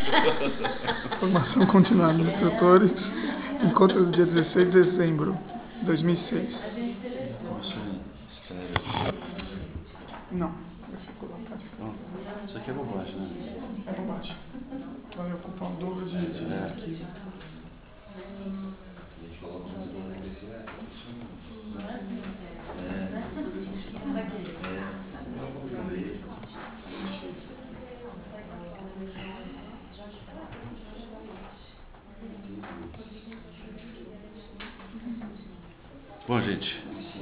Formação continuada de instrutores. Encontro do dia 16 de dezembro de 2006. Começou em estéreo. Não, vai ser colocado. Isso aqui é bobagem, né? É bobagem. Vai ocupar o dobro de arquivo. Bom, gente.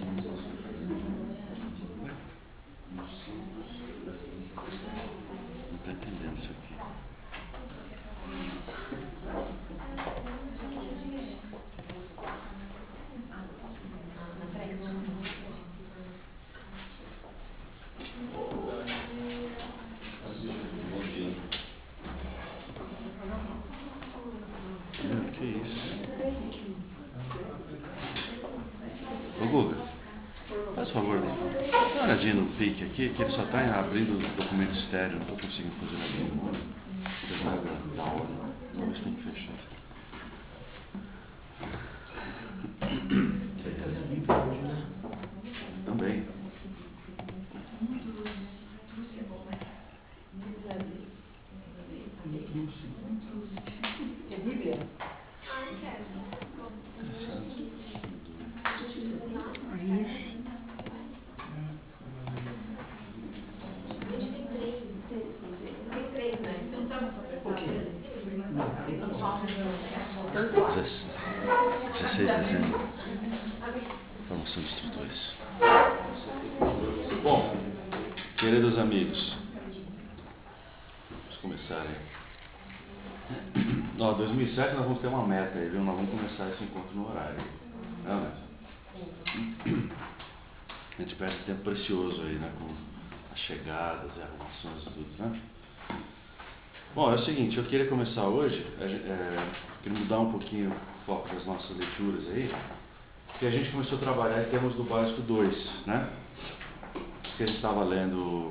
Não estou entendendo isso aqui. Que isso? Ô Guga, faz favor, dá uma olhadinha no pique aqui, que ele só está abrindo o documento estéreo, não estou conseguindo fazer nada. Da hora. Talvez tenha que fechar. Também. É Bíblia? Interessante. Tem três, né? Você não estava só preparando? 16 de dezembro. Formação de instrutores. Bom, queridos amigos, vamos começar aí. 2007 nós vamos ter uma meta aí, viu? Nós vamos começar esse encontro no horário. Não, né? A gente perde tempo precioso aí, né? Com as chegadas e arrumações e tudo, né? Bom, é o seguinte, eu queria começar hoje, queria mudar um pouquinho o foco das nossas leituras aí, porque a gente começou a trabalhar em termos do básico 2, né? Que a gente estava lendo,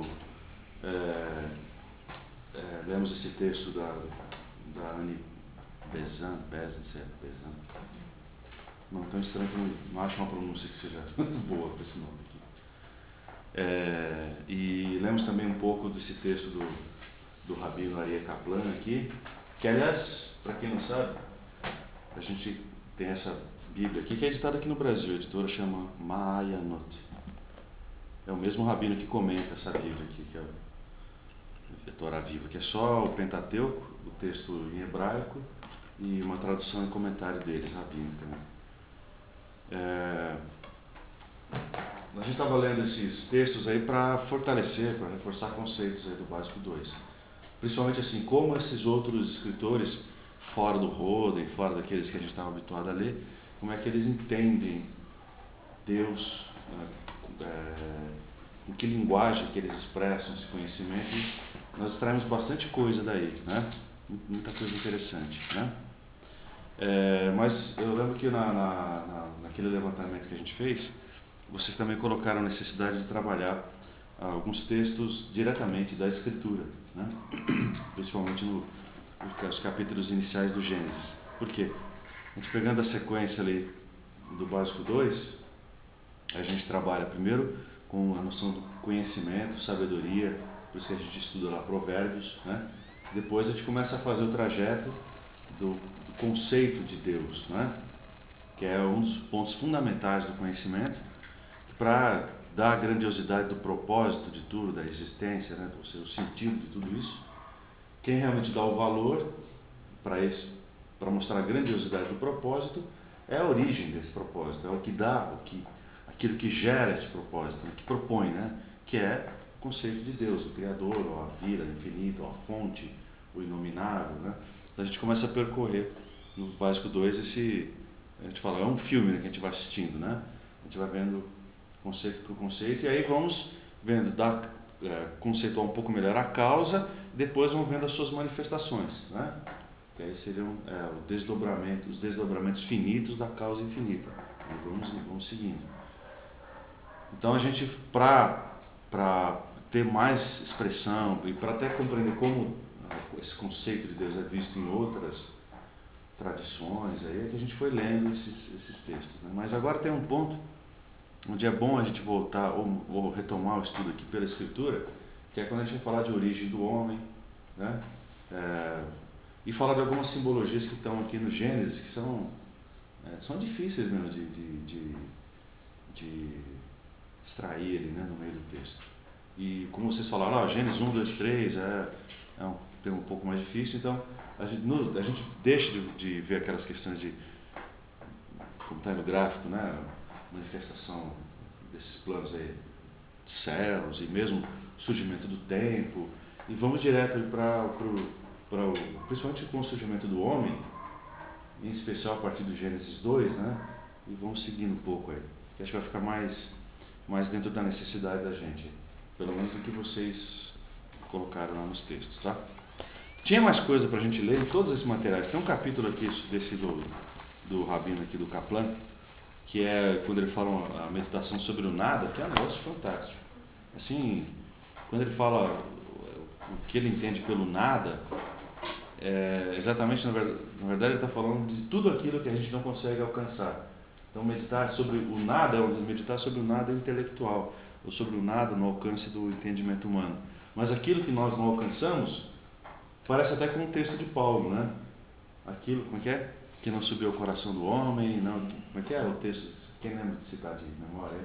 lemos esse texto da Annie Besant, não sei, Besant. Não, tão estranho que eu não acho uma pronúncia que seja boa para esse nome aqui. E lemos também um pouco desse texto do Rabino Aryeh Kaplan aqui, que aliás, para quem não sabe, a gente tem essa Bíblia aqui, que é editada aqui no Brasil, a editora chama Ma'ayanot. É o mesmo rabino que comenta essa Bíblia aqui, que é a Torá Viva, que é só o Pentateuco, o texto em hebraico e uma tradução e comentário deles, rabínica, né? A gente estava lendo esses textos aí para fortalecer, para reforçar conceitos aí do Básico 2. Principalmente assim, como esses outros escritores, fora do Roden, fora daqueles que a gente estava habituado a ler, como é que eles entendem Deus, em que linguagem que eles expressam esse conhecimento. Nós extraímos bastante coisa daí, né? Muita coisa interessante, né? Mas eu lembro que naquele levantamento que a gente fez, vocês também colocaram a necessidade de trabalhar alguns textos diretamente da Escritura, né? Principalmente nos capítulos iniciais do Gênesis. Por quê? A gente pegando a sequência ali do Básico 2, a gente trabalha primeiro com a noção do conhecimento, sabedoria, por isso que a gente estuda lá Provérbios, né? Depois a gente começa a fazer o trajeto do conceito de Deus, né? Que é um dos pontos fundamentais do conhecimento, para dar a grandiosidade do propósito de tudo, da existência, né? Ou seja, o sentido de tudo isso. Quem realmente dá o valor para mostrar a grandiosidade do propósito, é a origem desse propósito, é o que dá, aquilo que gera esse propósito, que propõe, né? Que é o conceito de Deus, o Criador, ou a vida infinita, ou a fonte, o inominável, né? Então a gente começa a percorrer no Básico 2 a gente fala, é um filme, né, que a gente vai assistindo, né? A gente vai vendo conceito por conceito, e aí vamos vendo, conceituar um pouco melhor a causa, e depois vamos vendo as suas manifestações, né? Que aí seriam os desdobramentos finitos da causa infinita. E vamos seguindo. Então a gente, para ter mais expressão e para até compreender como esse conceito de Deus é visto em outras tradições, aí é que a gente foi lendo esses textos, né? Mas agora tem um ponto onde é bom a gente voltar ou retomar o estudo aqui pela Escritura, que é quando a gente vai falar de origem do homem, né? E falar de algumas simbologias que estão aqui no Gênesis, que são difíceis mesmo de extrair ali, né, no meio do texto. E como vocês falaram, Gênesis 1, 2, 3 tem um pouco mais difícil, então a gente deixa de ver aquelas questões de, como está aí no gráfico, né, manifestação desses planos aí, de céus e mesmo surgimento do tempo, e vamos direto principalmente com o surgimento do homem, em especial a partir do Gênesis 2, né, e vamos seguindo um pouco aí, que acho que vai ficar mais dentro da necessidade da gente, pelo menos do que vocês colocaram lá nos textos, tá? Tinha mais coisa para a gente ler em todos esses materiais. Tem um capítulo aqui desse do Rabino aqui do Kaplan, que é quando ele fala a meditação sobre o nada, que é um negócio fantástico. Assim, quando ele fala o que ele entende pelo nada, exatamente, na verdade ele está falando de tudo aquilo que a gente não consegue alcançar. Então meditar sobre o nada é intelectual, ou sobre o nada no alcance do entendimento humano. Mas aquilo que nós não alcançamos, parece até com um texto de Paulo, né? Aquilo, como é que é? Que não subiu ao coração do homem, não, como é que é o texto? Quem lembra de citar de memória?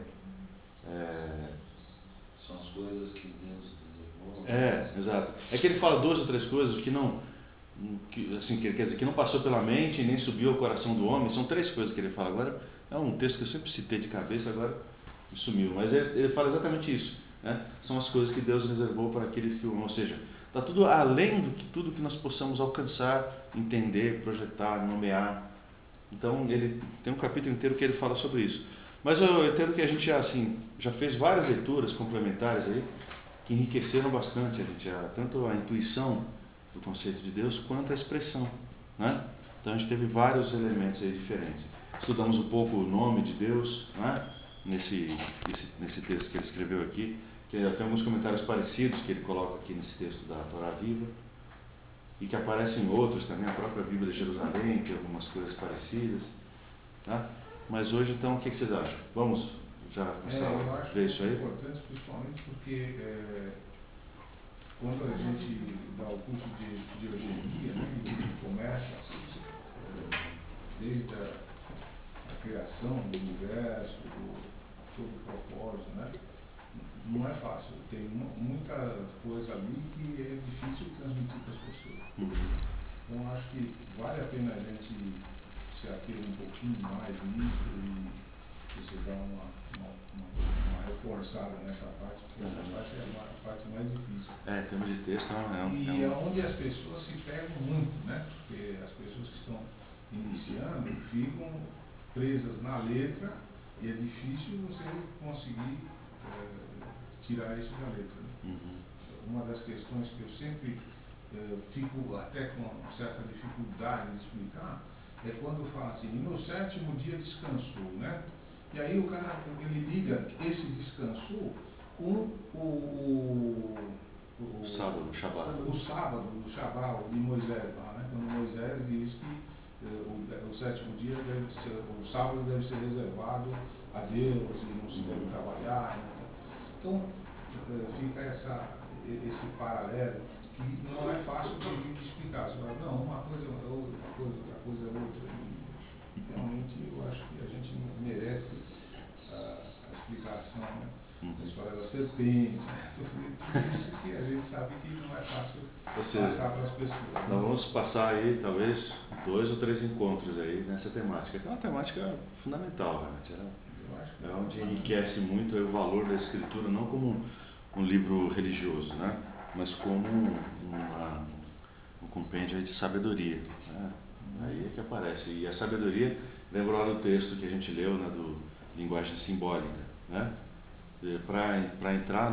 São as coisas que Deus desejou. Exato. É que ele fala 2 ou 3 coisas que não, quer dizer, que não passou pela mente, nem subiu ao coração do homem. São 3 coisas que ele fala. Agora, é um texto que eu sempre citei de cabeça, agora me sumiu. Mas ele fala exatamente isso, né? São as coisas que Deus reservou para aqueles que o amam. Ou seja, está tudo além do que tudo que nós possamos alcançar, entender, projetar, nomear. Então, ele tem um capítulo inteiro que ele fala sobre isso. Mas eu entendo que a gente já fez várias leituras complementares aí, que enriqueceram bastante a gente, tanto a intuição do conceito de Deus, quanto a expressão, né? Então, a gente teve vários elementos aí diferentes. Estudamos um pouco o nome de Deus, né? Nesse texto que ele escreveu aqui, que tem alguns comentários parecidos que ele coloca aqui nesse texto da Torá Viva, e que aparecem em outros também, a própria Bíblia de Jerusalém tem algumas coisas parecidas, tá? Mas hoje, então, o que vocês acham? Vamos já começar a ver isso aí? É importante, principalmente porque quando a gente dá o curso de eugenia, né, a gente começa desde a criação do universo, todo o propósito, né? Não é fácil, tem muita coisa ali que é difícil transmitir para as pessoas. Então acho que vale a pena a gente se ater um pouquinho mais nisso e você dar uma reforçada nessa parte, porque essa parte é a parte mais difícil. Em termos de texto, E é onde as pessoas se pegam muito, né? Porque as pessoas que estão iniciando ficam presas na letra e é difícil você conseguir tirar isso da letra. Né? Uma das questões que eu sempre fico até com certa dificuldade de explicar é quando fala assim, e no 7º dia descansou, né? E aí o cara, ele liga esse descansou com o sábado, o Shabbat. O sábado, o Shabbat de Moisés lá, né? Quando Moisés diz que o 7º dia o sábado deve ser reservado a Deus e não se deve trabalhar. Né? Então, fica esse paralelo que não é fácil de explicar. Você fala, não, uma coisa é outra coisa é outra. E realmente eu acho que a gente merece a explicação, né? A história da serpente, né? Tudo isso que a gente sabe que não é fácil passar para as pessoas. Né? Nós vamos passar aí, talvez, 2 ou 3 encontros aí nessa temática, que é uma temática fundamental, realmente. É onde enriquece muito o valor da Escritura, não como um livro religioso, né? Mas como um compêndio aí de sabedoria. Né? Aí é que aparece. E a sabedoria, lembra lá do texto que a gente leu, né, do linguagem simbólica, né? Para entrar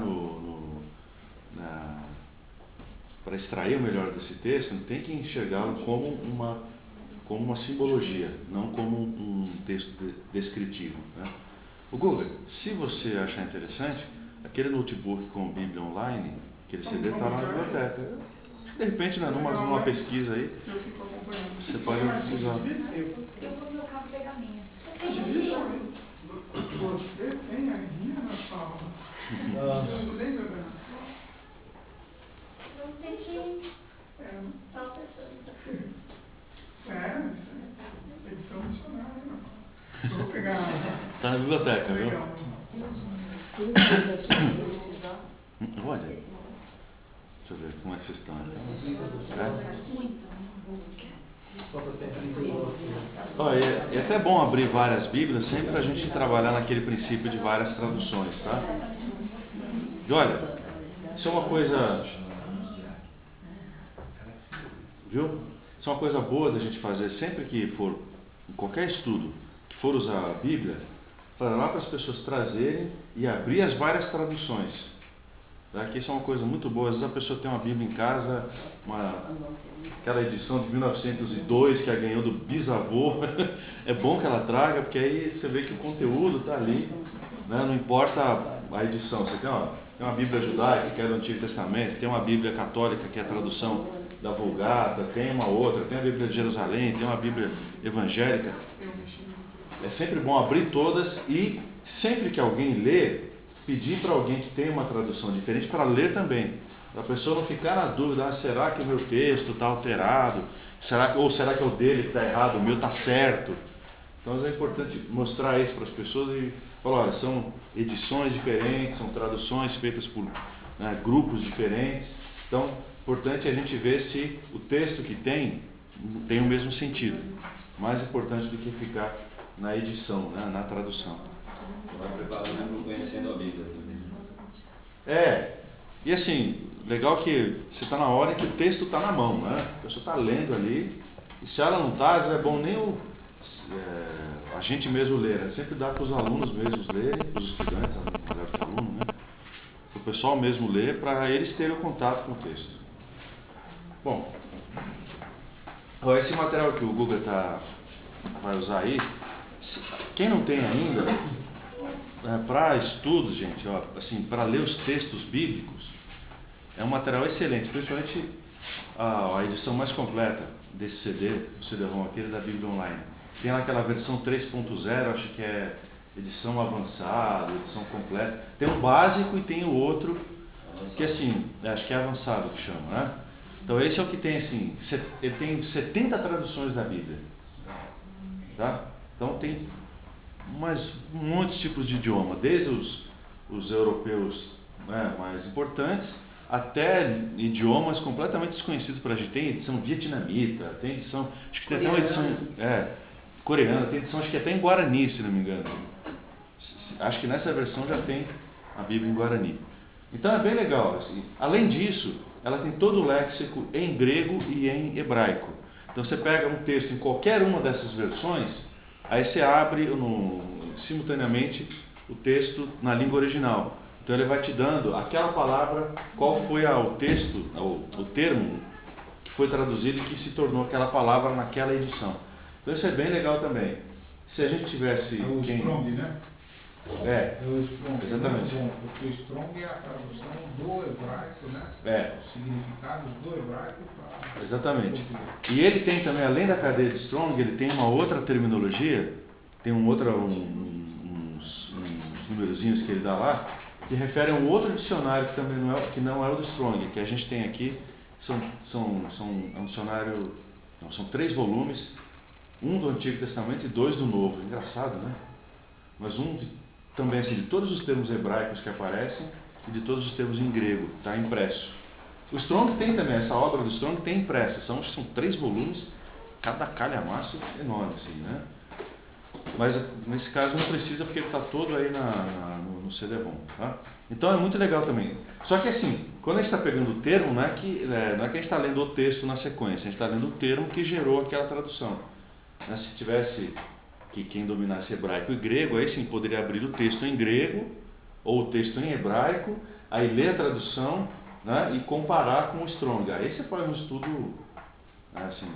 para extrair o melhor desse texto, tem que enxergá-lo como uma simbologia, não como um texto descritivo, né? O Google, se você achar interessante, aquele notebook com Bíblia online, aquele CD está lá na biblioteca. De repente, né, numa pesquisa aí, Eu fico acompanhando. você pode usar. Eu vou no meu carro pegar minha. Você tem a guia na sua aula? Você lembra, Bernardo? Eu tenho que É, só pensando. sério, isso é edição missionária, não. Eu vou pegar. Tá na biblioteca, viu? Legal. Olha. Deixa eu ver como é que vocês estão. É até bom abrir várias Bíblias, sempre para a gente trabalhar naquele princípio de várias traduções, tá? E olha, isso é uma coisa, viu? Isso é uma coisa boa da gente fazer sempre que for, em qualquer estudo, que for usar a Bíblia, falar para as pessoas trazerem e abrir as várias traduções. Tá? Que isso é uma coisa muito boa. Às vezes a pessoa tem uma Bíblia em casa, aquela edição de 1902 que ela ganhou do bisavô. É bom que ela traga, porque aí você vê que o conteúdo está ali, né? Não importa a edição. Você tem uma Bíblia judaica, que é do Antigo Testamento, tem uma Bíblia católica, que é a tradução da Vulgata, tem uma outra, tem a Bíblia de Jerusalém, tem uma Bíblia evangélica. É sempre bom abrir todas e sempre que alguém lê, pedir para alguém que tem uma tradução diferente para ler também. Para a pessoa não ficar na dúvida, será que o meu texto está alterado? Ou será que é o dele que está errado, o meu está certo? Então é importante mostrar isso para as pessoas e falar, olha, são edições diferentes, são traduções feitas por grupos diferentes. Então, importante é a gente ver se o texto que tem o mesmo sentido. Mais importante do que ficar na edição, né, na tradução. Vai preparando para conhecendo a Bíblia também. E assim, legal que você está na hora que o texto está na mão, né? A pessoa está lendo ali, e se ela não está, às vezes é bom nem a gente mesmo ler, né? Sempre dá para os alunos mesmos lerem, para os estudantes, melhor que aluno, né? Para o pessoal mesmo ler, para eles terem o contato com o texto. Bom, esse material que o Google vai usar aí, quem não tem ainda, para estudos, gente, assim, para ler os textos bíblicos, é um material excelente, principalmente a edição mais completa desse CD, o CD-ROM, aquele da Bíblia Online. Tem lá aquela versão 3.0, acho que é edição avançada, edição completa. Tem um básico e tem o outro, que assim, acho que é avançado que chama, né? Então esse é o que tem, assim, ele tem 70 traduções da Bíblia. Tá? Então tem muitos tipos de idioma, desde os europeus, né, mais importantes, até idiomas completamente desconhecidos para a gente. Tem edição vietnamita, tem edição, acho que tem até uma edição coreana, tem edição acho que até em Guarani, se não me engano. Acho que nessa versão já tem a Bíblia em Guarani. Então é bem legal. Assim. Além disso, ela tem todo o léxico em grego e em hebraico. Então você pega um texto em qualquer uma dessas versões, aí você abre simultaneamente o texto na língua original. Então ele vai te dando aquela palavra, qual foi o texto, o termo que foi traduzido e que se tornou aquela palavra naquela edição. Então isso é bem legal também. Se a gente tivesse... É o Strong, né? É o Strong. exatamente. Porque o Strong é a tradução do hebraico, né? Os significados do hebraico para... Exatamente. E ele tem também, além da cadeia de Strong, ele tem uma outra terminologia, tem uns numerozinhos que ele dá lá, que refere a um outro dicionário que também não é o do Strong, que a gente tem aqui, é um dicionário, são 3 volumes, um do Antigo Testamento e 2 do Novo. Engraçado, né? Mas também assim, de todos os termos hebraicos que aparecem e de todos os termos em grego, está impresso. O Strong tem também, essa obra do Strong tem impressa, são 3 volumes, cada calhamaço enorme, assim, né? Mas nesse caso não precisa porque ele está todo aí no CD-ROM, tá? Então é muito legal também. Só que assim, quando a gente está pegando o termo, não é que a gente está lendo o texto na sequência, a gente está lendo o termo que gerou aquela tradução. Se tivesse que quem dominasse hebraico e grego, aí sim poderia abrir o texto em grego ou o texto em hebraico, aí ler a tradução, né, e comparar com o Strong. Aí você faz um estudo assim,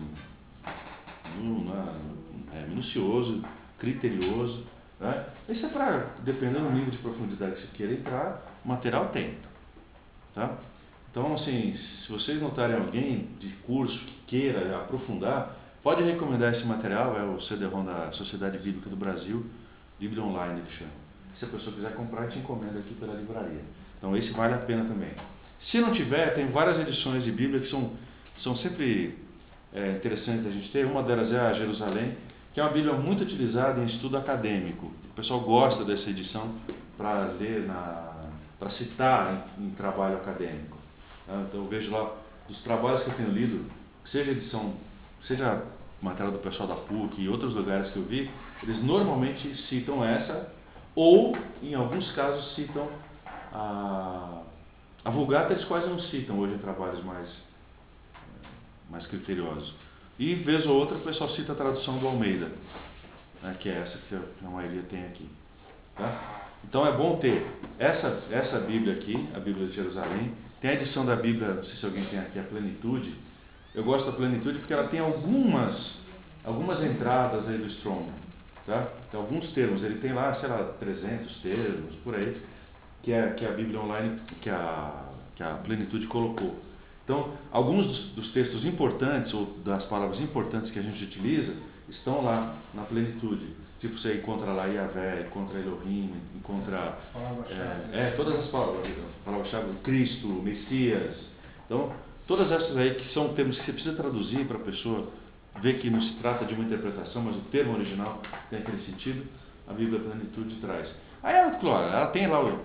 minucioso, criterioso, né? Isso é para, dependendo do nível de profundidade que você queira entrar, o material tem. Tá? Então, assim, se vocês notarem alguém de curso que queira aprofundar, pode recomendar esse material, é o CD-ROM da Sociedade Bíblica do Brasil, Bíblia Online que chama. Se a pessoa quiser comprar, a gente encomenda aqui pela livraria. Então esse vale a pena também. Se não tiver, tem várias edições de Bíblia que são sempre interessantes da gente ter. Uma delas é a Jerusalém, que é uma Bíblia muito utilizada em estudo acadêmico. O pessoal gosta dessa edição para ler, para citar em trabalho acadêmico. Então eu vejo lá, dos trabalhos que eu tenho lido, seja edição, seja material do pessoal da PUC e outros lugares que eu vi, eles normalmente citam essa, ou em alguns casos citam a Vulgata, eles quase não citam hoje em trabalhos mais criteriosos. E vez ou outra o pessoal cita a tradução do Almeida, né, que é essa que a maioria tem aqui. Tá? Então é bom ter essa Bíblia aqui, a Bíblia de Jerusalém. Tem a edição da Bíblia, não sei se alguém tem aqui, a Plenitude. Eu gosto da Plenitude porque ela tem algumas entradas aí do Strong. Tá? Tem alguns termos, ele tem lá, sei lá, 300 termos, por aí, que é a Bíblia Online que a Plenitude colocou. Então, alguns dos textos importantes, ou das palavras importantes que a gente utiliza, estão lá na Plenitude. Tipo, você encontra lá Yahvé, encontra Elohim, encontra todas as palavras-chave, Cristo, Messias. Então, todas essas aí que são termos que você precisa traduzir para a pessoa ver que não se trata de uma interpretação, mas o termo original tem aquele sentido, a Bíblia Plenitude traz. Aí, claro, ela tem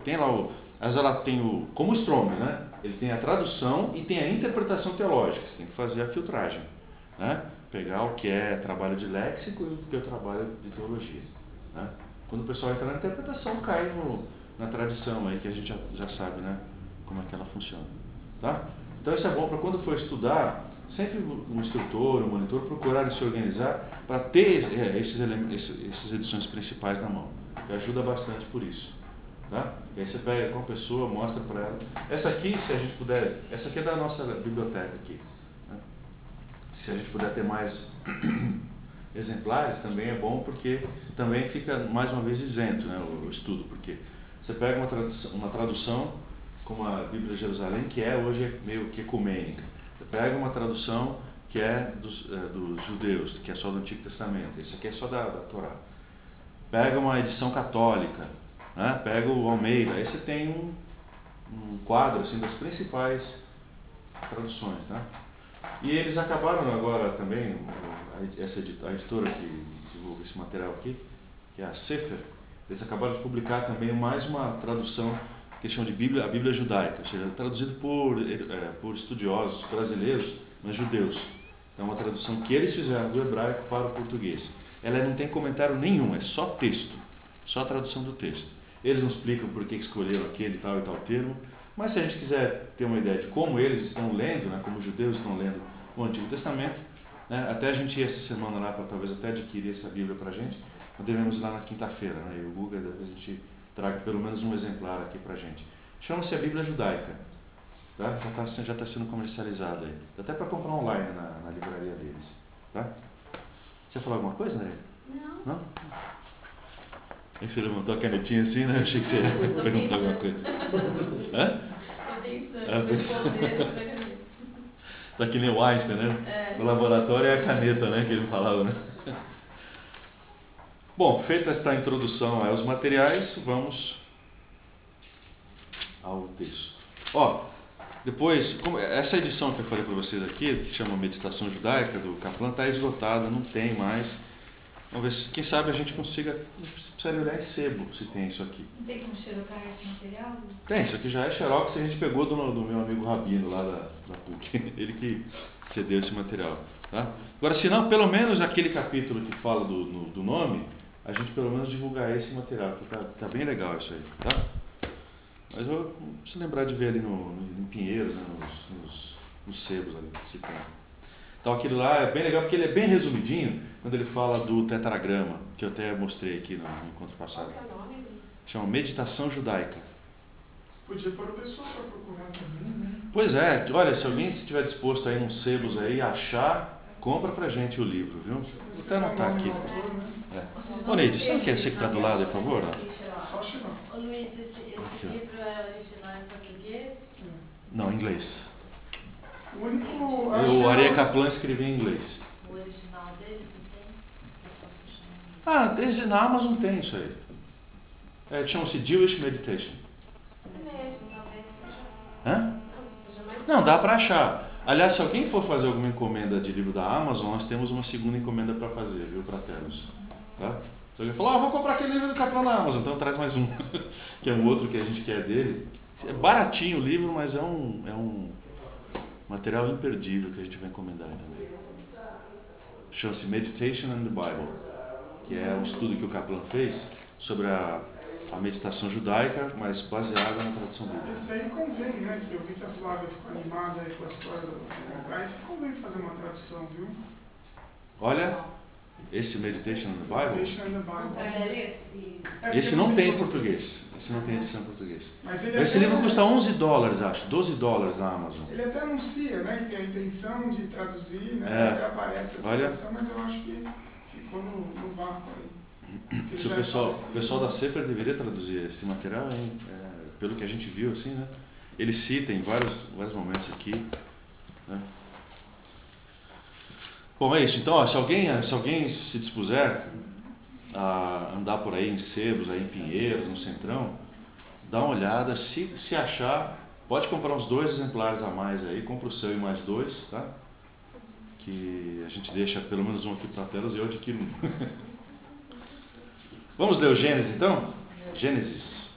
o, como o Strong, né? Ele tem a tradução e tem a interpretação teológica. Você tem que fazer a filtragem, né? Pegar o que é trabalho de léxico e o que é trabalho de teologia, né? Quando o pessoal entra na interpretação, cai na tradição aí que a gente já sabe, né? Como é que ela funciona, tá? Então isso é bom para quando for estudar, sempre um instrutor, um monitor procurarem se organizar para ter essas edições principais na mão, que ajuda bastante por isso. Tá? E aí você pega com a pessoa, mostra para ela. Essa aqui, se a gente puder, essa aqui é da nossa biblioteca aqui, né? Se a gente puder ter mais exemplares, também é bom, porque também fica mais uma vez isento, né, o estudo, porque você pega uma tradução como a Bíblia de Jerusalém, que hoje meio que ecumênica. Você pega uma tradução que é dos judeus, que é só do Antigo Testamento. Esse aqui é só da Torá. Pega uma edição católica, né? Pega o Almeida. Aí você tem um quadro assim, das principais traduções. Né? E eles acabaram agora também, a editora que desenvolve esse material aqui, que é a Sefer, eles acabaram de publicar também mais uma tradução que eles chamam de a Bíblia Judaica, ou seja, traduzido por estudiosos brasileiros, mas judeus. Então é uma tradução que eles fizeram do hebraico para o português. Ela não tem comentário nenhum, é só texto, só a tradução do texto. Eles não explicam por que escolheram aquele tal e tal termo, mas se a gente quiser ter uma ideia de como eles estão lendo, né, como os judeus estão lendo o Antigo Testamento, né, até a gente ir essa semana lá para talvez até adquirir essa Bíblia para a gente, nós devemos ir lá na quinta-feira, né, e o Guga, a gente traga pelo menos um exemplar aqui para a gente. Chama-se a Bíblia Judaica, tá? Já está sendo comercializada aí, dá até para comprar online na livraria deles. Tá? Você ia falar alguma coisa, André? Não? Aí você levantou a canetinha assim, né? Eu achei que você ia perguntar alguma coisa. Hã? Estou pensando. Tá que nem o Einstein, né? No laboratório é a caneta, né? Que ele falava, né? Bom, feita esta introdução aos materiais, vamos ao texto. Depois, essa edição que eu falei para vocês aqui, que chama Meditação Judaica, do Kaplan, está esgotada, não tem mais. Vamos ver se, quem sabe, a gente consiga. Precisa olhar em sebo se tem isso aqui. Não tem como xerocar esse material? Tem, isso aqui já é xerox que a gente pegou do meu amigo Rabino lá da PUC. Ele que cedeu esse material. Tá? Agora, se não, pelo menos aquele capítulo que fala do nome, a gente pelo menos divulgar esse material, que tá bem legal isso aí. Tá? Mas eu preciso lembrar de ver ali em Pinheiros, né, nos sebos ali, se tem. Então aquele lá é bem legal porque ele é bem resumidinho quando ele fala do tetragrama, que eu até mostrei aqui no encontro passado. Qual que é o nome? Chama Meditação Judaica. Podia pôr a pessoa para procurar também, né? Pois é, olha, se alguém estiver disposto aí nos sebos aí, achar, compra pra gente o livro, viu? Vou até anotar aqui. Ô Neide, você não quer ser que está do lado, por favor? Só chegar. Ô Luiz, esse livro é original em português? Não, em inglês. O único... acho O que Aryeh Kaplan escrevia em inglês. O original dele, você tem? Eu posso chamar. Ah, na Amazon tem isso aí. Chama-se Jewish Meditation. Mesmo, talvez seja. Hã? Seja mais Não, dá para achar. Aliás, se alguém for fazer alguma encomenda de livro da Amazon, nós temos uma segunda encomenda para fazer, viu, para Telos. Tá? Se alguém falar, vou comprar aquele livro do Kaplan na Amazon, então traz mais um, que é um outro que a gente quer dele. É baratinho o livro, mas é um material imperdível que a gente vai encomendar também. Chama-se Meditation and the Bible, que é um estudo que o Kaplan fez sobre a meditação judaica, mas baseada na tradição bíblica. Esse aí convém, né? Que eu vi que a Flávia ficou animada aí com a história do comprar. Esse convém fazer uma tradução, viu? Olha, esse Meditation and the Bible, Meditation and the Bible. Compraria esse? É, esse porque não tem em todo- português. Esse não tem edição em português. Mas ele Esse até- livro custa $11, acho, $12 na Amazon. Ele até anuncia, né? Que tem a intenção de traduzir, né? É. Até aparece a Olha. tradução, mas eu acho que ficou no vácuo aí. Porque Se já o é pessoal falecido. da Sefer deveria traduzir esse material, hein? Pelo que a gente viu, assim, né? Ele cita em vários momentos aqui, né? Bom, é isso. Então, ó, se alguém se dispuser a andar por aí em sebos, aí em Pinheiros, no Centrão, dá uma olhada. Se achar, pode comprar uns 2 exemplares a mais aí, compra o seu e mais 2, tá? Que a gente deixa pelo menos um aqui para Telos e eu adquiro um. Vamos ler o Gênesis então? Gênesis.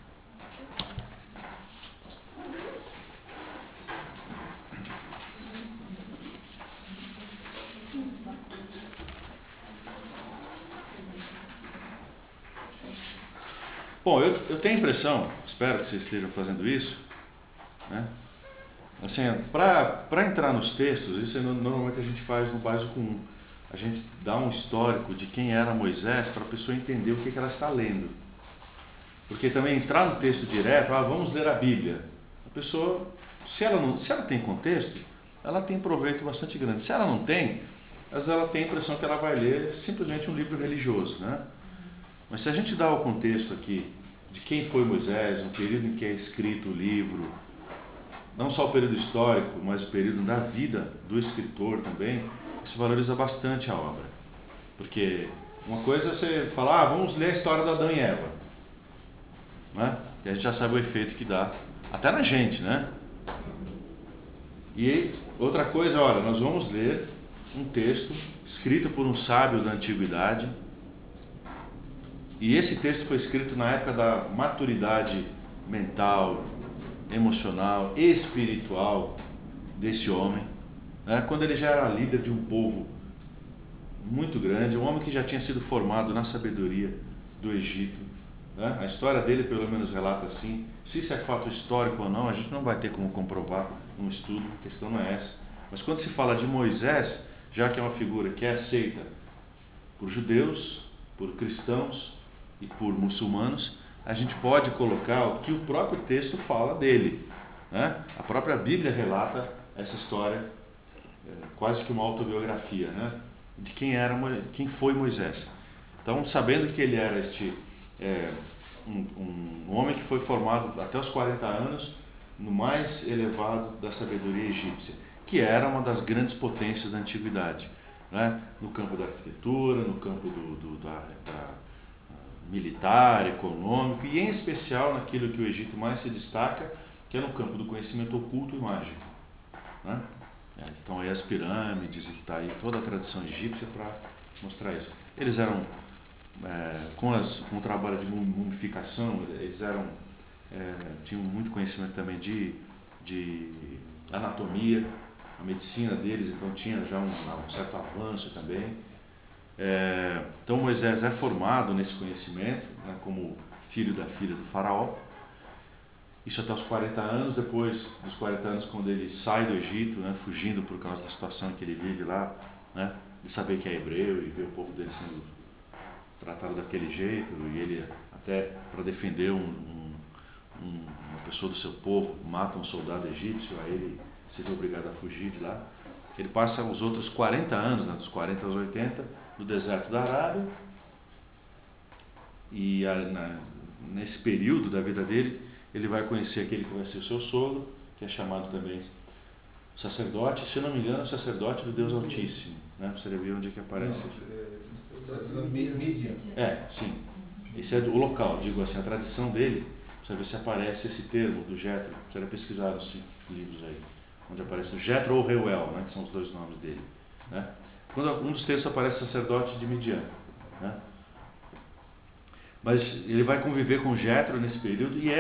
Bom, eu tenho a impressão, espero que vocês estejam fazendo isso, né? Assim, para entrar nos textos, isso normalmente a gente faz no básico 1. A gente dá um histórico de quem era Moisés para a pessoa entender o que ela está lendo. Porque também entrar no texto direto, vamos ler a Bíblia. A pessoa, se ela tem contexto, ela tem proveito bastante grande. Se ela não tem, às vezes ela tem a impressão que ela vai ler simplesmente um livro religioso, né? Mas se a gente dá o contexto aqui de quem foi Moisés, o período em que é escrito o livro, não só o período histórico, mas o período da vida do escritor também, isso valoriza bastante a obra. Porque uma coisa é você falar, vamos ler a história do Adão e Eva, né? E a gente já sabe o efeito que dá, até na gente, né? E outra coisa, olha, nós vamos ler um texto escrito por um sábio da antiguidade, e esse texto foi escrito na época da maturidade mental, emocional, espiritual desse homem, né? Quando ele já era líder de um povo muito grande, um homem que já tinha sido formado na sabedoria do Egito, né? A história dele pelo menos relata assim. Se isso é fato histórico ou não, a gente não vai ter como comprovar num estudo, a questão não é essa. Mas quando se fala de Moisés, já que é uma figura que é aceita por judeus, por cristãos e por muçulmanos, a gente pode colocar o que o próprio texto fala dele, né? A própria Bíblia relata essa história, quase que uma autobiografia, né? De quem foi Moisés. Então, sabendo que ele era um homem que foi formado até os 40 anos no mais elevado da sabedoria egípcia, que era uma das grandes potências da antiguidade, né? No campo da arquitetura, no campo da militar, econômico, e em especial naquilo que o Egito mais se destaca, que é no campo do conhecimento oculto e mágico, né? Então aí as pirâmides, e está aí toda a tradição egípcia para mostrar isso. Eles eram, com o trabalho de mumificação, eles tinham muito conhecimento também de anatomia, a medicina deles, então tinha já um certo avanço também. Então Moisés é formado nesse conhecimento, né, como filho da filha do faraó, isso até os 40 anos. Depois dos 40 anos, quando ele sai do Egito, né, fugindo por causa da situação que ele vive lá, né, de saber que é hebreu e ver o povo dele sendo tratado daquele jeito, e ele até para defender uma pessoa do seu povo, mata um soldado egípcio, aí ele se vê obrigado a fugir de lá. Ele passa os outros 40 anos, né, dos 40 aos 80, no deserto da Arábia, e nesse período da vida dele, ele vai conhecer aquele que vai ser o seu sogro, que é chamado também sacerdote, se eu não me engano, é o sacerdote do Deus Altíssimo, né? Para você ver onde é que aparece. Mídia. Sim. Esse é o local, digo assim, a tradição dele, para ver se aparece esse termo do Jetro. Precisa pesquisar os 5 livros aí, onde aparece o Jetro ou Reuel, né? Que são os 2 nomes dele, né? Quando um dos textos aparece sacerdote de Midian, né? Mas ele vai conviver com Jetro nesse período e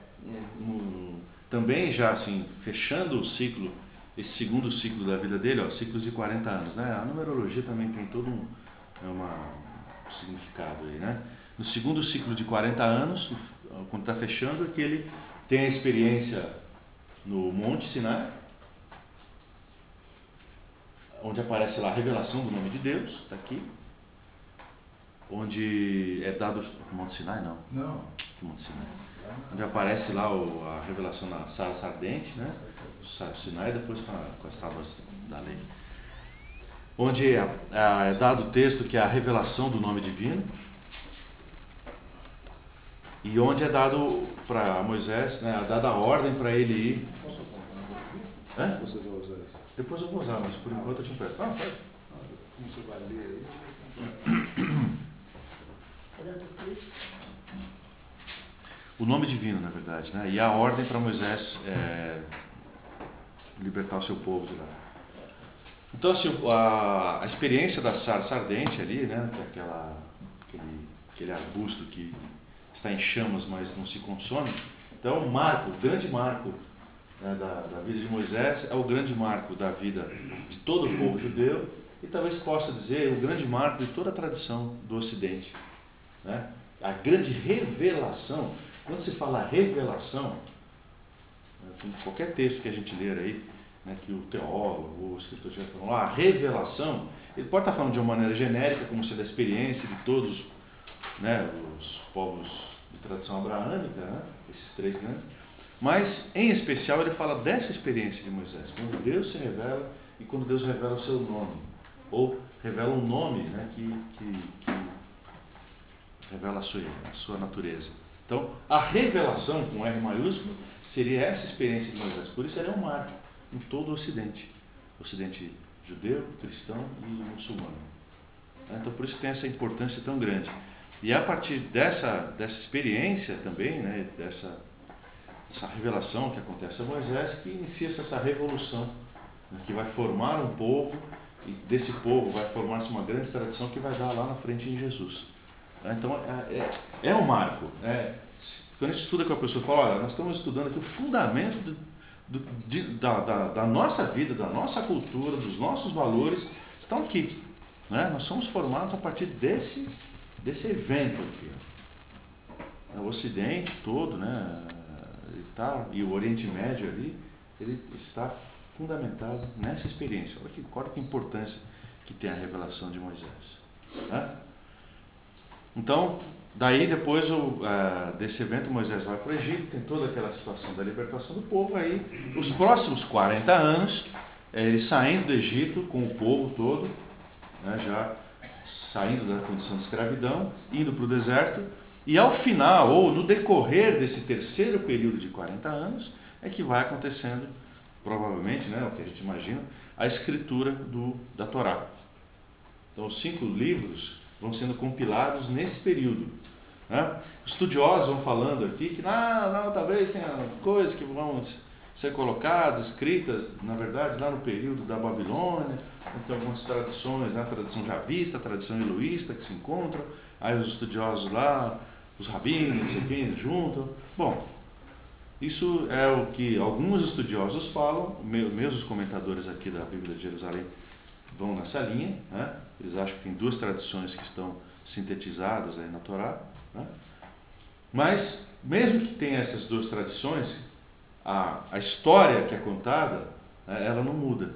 também já assim, fechando o ciclo, esse segundo ciclo da vida dele, ciclos de 40 anos, né? A numerologia também tem todo um significado aí, né? No segundo ciclo de 40 anos, quando está fechando, é que ele tem a experiência no Monte Sinai, onde aparece lá a revelação do nome de Deus, está aqui, onde é dado... Monte Sinai não. Não. Que Monte Sinai? Onde aparece lá a revelação na sarça ardente, né? O Sinai depois com as tábuas da lei. Onde é dado o texto que é a revelação do nome divino, e onde é dado para Moisés, né, dada a ordem para ele ir. Posso acompanhar? Você vai usar isso? Depois eu vou usar, mas por enquanto eu te empresto. Pode. Como você vai ler aí? O nome divino, na verdade, né? E a ordem para Moisés libertar o seu povo de lá. Então, assim, a experiência da sarça ardente ali, né? Aquele arbusto que está em chamas, mas não se consome. Então, o grande marco, né, da vida de Moisés é o grande marco da vida de todo o povo judeu e talvez possa dizer o grande marco de toda a tradição do Ocidente, né? A grande revelação. Quando se fala revelação, qualquer texto que a gente ler aí, né, que o teólogo, o escritor estiver falando, a revelação, ele pode estar falando de uma maneira genérica, como sendo a experiência de todos, né, os povos de tradição abraâmica, né, esses 3 grandes, mas em especial ele fala dessa experiência de Moisés, quando Deus se revela e quando Deus revela o seu nome, ou revela um nome, né, que revela a sua natureza. Então, a revelação com R maiúsculo seria essa experiência de Moisés. Por isso, ele é um marco em todo o Ocidente judeu, cristão e muçulmano. Então, por isso tem essa importância tão grande. E a partir dessa experiência também, né, dessa revelação que acontece a Moisés, que inicia-se essa revolução, né, que vai formar um povo, e desse povo vai formar-se uma grande tradição que vai dar lá na frente em Jesus. Então, é um marco. Quando a gente estuda com a pessoa, fala, olha, nós estamos estudando aqui o fundamento da nossa vida, da nossa cultura, dos nossos valores, estão aqui. Né? Nós somos formados a partir desse evento aqui. O Ocidente todo, né, e o Oriente Médio ali, ele está fundamentado nessa experiência. Olha que importância que tem a revelação de Moisés. Né? Então, daí depois desse evento, Moisés vai para o Egito, tem toda aquela situação da libertação do povo, aí os próximos 40 anos, ele saindo do Egito com o povo todo, né, já saindo da condição de escravidão, indo para o deserto, e ao final, ou no decorrer desse terceiro período de 40 anos, é que vai acontecendo, provavelmente, né, o que a gente imagina, a escritura da Torá. Então, os 5 livros vão sendo compilados nesse período. Né? Estudiosos vão falando aqui que talvez tenha coisas que vão ser colocadas, escritas, na verdade, lá no período da Babilônia. Tem algumas tradições, né? A tradição javista, a tradição eloísta que se encontram, aí os estudiosos lá, os rabinos, juntam. Bom, isso é o que alguns estudiosos falam, mesmo os comentadores aqui da Bíblia de Jerusalém vão nessa linha, né? Eles acham que tem 2 tradições que estão sintetizadas aí na Torá, né? Mas, mesmo que tenha essas 2 tradições, a história que é contada, ela não muda.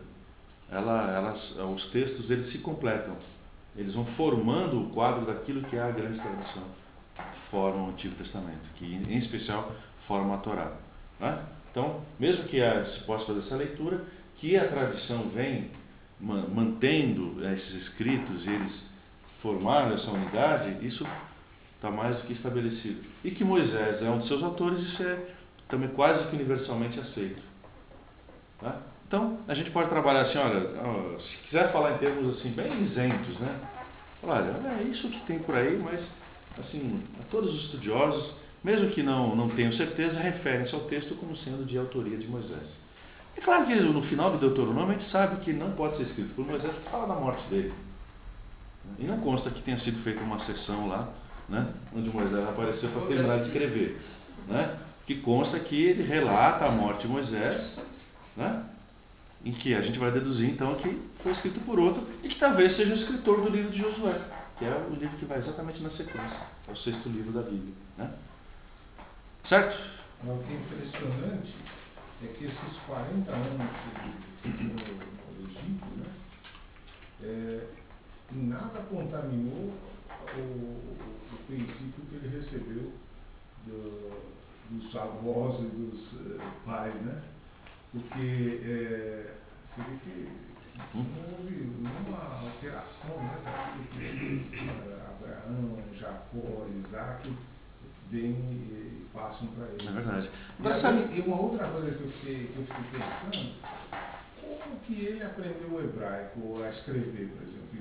Os textos eles se completam. Eles vão formando o quadro daquilo que é a grande tradição que forma o Antigo Testamento, que em especial forma a Torá. Né? Então, mesmo que se possa fazer essa leitura, que a tradição vem mantendo esses escritos e eles formaram essa unidade, isso está mais do que estabelecido. E que Moisés é um de seus autores, isso é também quase que universalmente aceito. Tá? Então, a gente pode trabalhar assim, olha, se quiser falar em termos assim, bem isentos, né? Olha, é isso que tem por aí, mas, assim, todos os estudiosos, mesmo que não tenham certeza, referem-se ao texto como sendo de autoria de Moisés. É claro que no final do Deuteronômio a gente sabe que não pode ser escrito por Moisés, porque fala da morte dele. E não consta que tenha sido feita uma sessão lá, né, onde Moisés apareceu para terminar de escrever. Né? Que consta que ele relata a morte de Moisés, né, em que a gente vai deduzir então que foi escrito por outro e que talvez seja o escritor do livro de Josué, que é o livro que vai exatamente na sequência, é o 6º livro da Bíblia. Né? Certo? O que é impressionante é que esses 40 anos que ele ficou no Egito, né, nada contaminou o princípio que ele recebeu dos avós e dos pais, né? Porque você vê que não houve nenhuma alteração, né, daquilo que Abraão, Jacó, Isaac vêm e passam para ele. É verdade. E uma outra coisa que eu fiquei pensando, como que ele aprendeu o hebraico a escrever, por exemplo?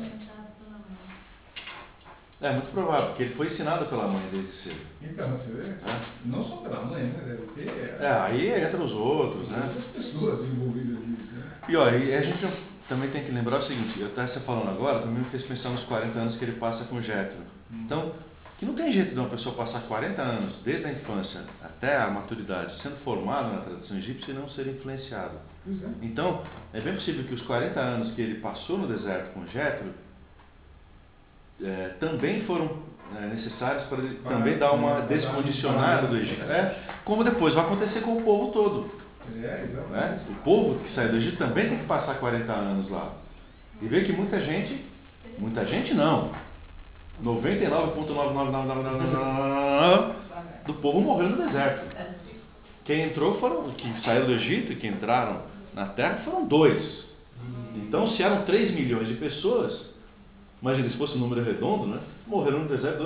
É muito provável, porque ele foi ensinado pela mãe desde cedo. Então, você vê? Não só pela mãe, né? Deve ter. Aí entra os outros, né? Outras pessoas envolvidas nisso, né? E olha, a gente também tem que lembrar o seguinte, até você falando agora, também me fez pensar nos 40 anos que ele passa com Jétro. Então, que não tem jeito de uma pessoa passar 40 anos, desde a infância até a maturidade, sendo formada na tradição egípcia e não ser influenciado. Pois é. Então, é bem possível que os 40 anos que ele passou no deserto com Jétro também foram necessários para ele também dar uma descondicionada do Egito. Como depois vai acontecer com o povo todo. Exatamente. O povo que sai do Egito também tem que passar 40 anos lá. E ver que muita gente não, 99,99999 do povo morreu no deserto. Quem saíram do Egito e que entraram na terra foram 2. Então, se eram 3 milhões de pessoas, imagina se fosse um número redondo, né? Morreram no deserto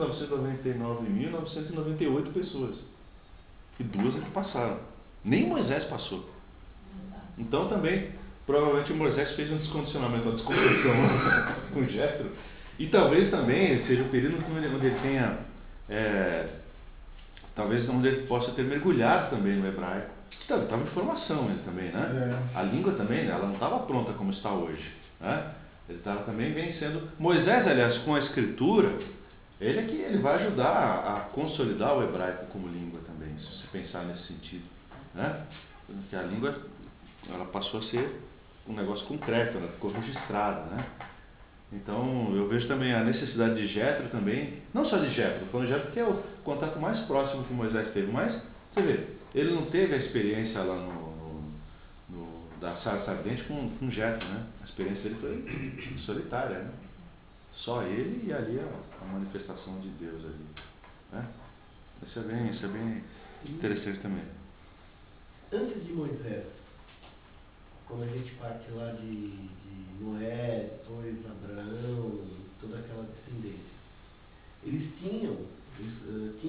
2.999.998 pessoas. E 2 é que passaram. Nem Moisés passou. Então também, provavelmente Moisés fez um descondicionamento, uma desconversão com Jétro. E talvez também seja o período onde ele tenha, talvez onde ele possa ter mergulhado também no hebraico. Estava em formação ele também, né? A língua também, ela não estava pronta como está hoje, né? Ele estava também vencendo. Moisés, aliás, com a escritura, ele vai ajudar a consolidar o hebraico como língua também, se você pensar nesse sentido, né? Porque a língua, ela passou a ser um negócio concreto, ela ficou registrada, né? Então, eu vejo também a necessidade de Jétro também, não só de Jétro, estou falando de Jétro porque é o contato mais próximo que Moisés teve, mas, você vê, ele não teve a experiência lá da sarça ardente com Jétro, né? A experiência dele foi solitária, né? Só ele e ali a manifestação de Deus ali, né? Isso é bem interessante também. Antes de Moisés, quando a gente parte lá de Noé, depois Abraão, toda aquela descendência, eles tinham esse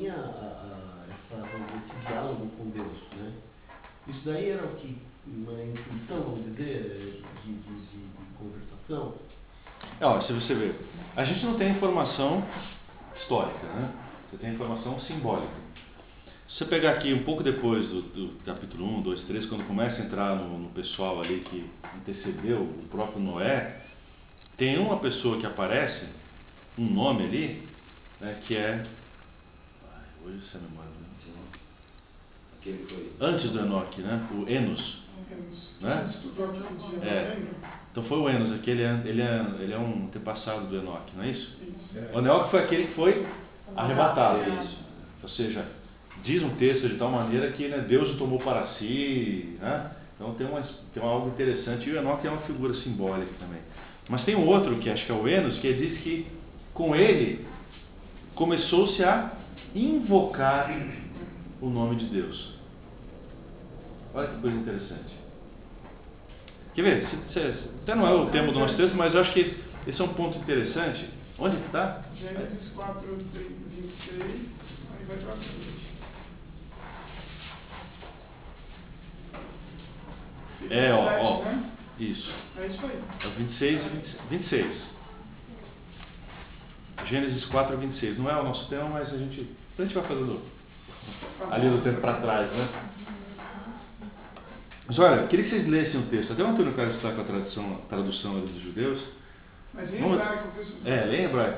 diálogo com Deus, né? Isso daí era o que? Uma intuição, vamos dizer, de conversação? Se você ver, a gente não tem informação histórica, né? Você tem informação simbólica. Se você pegar aqui um pouco depois do capítulo 1, 2, 3, quando começa a entrar no pessoal ali que antecedeu o próprio Noé, tem uma pessoa que aparece, um nome ali, né, que é... hoje você não manda, Aquele foi antes do Enoque, né? O Enos. Né? Estudou aqui um dia, lembra? Então foi o Enos, ele é um antepassado do Enoque, não é isso? Isso. O Enoque foi aquele que foi arrebatado. Ou seja, diz um texto de tal maneira que, né, Deus o tomou para si, né? Então tem algo interessante, e o Enoque é uma figura simbólica também. Mas tem um outro, que acho que é o Enos, que diz que com ele começou-se a invocar o nome de Deus. Olha que coisa interessante. Quer ver? Até não é o tema do nosso texto, mas eu acho que esse é um ponto interessante. Onde que está? Gênesis 4, 26, aí vai para frente. ó. né? Isso. É isso aí. É o 26 e 26. Gênesis 4 a 26. Não é o nosso tema, mas a gente vai fazendo ali no tempo para trás, né? Mas olha, eu queria que vocês lessem o texto. Até o Antônio Carlos está com a tradução ali dos judeus. Mas em hebraico, viu? Lê em hebraico.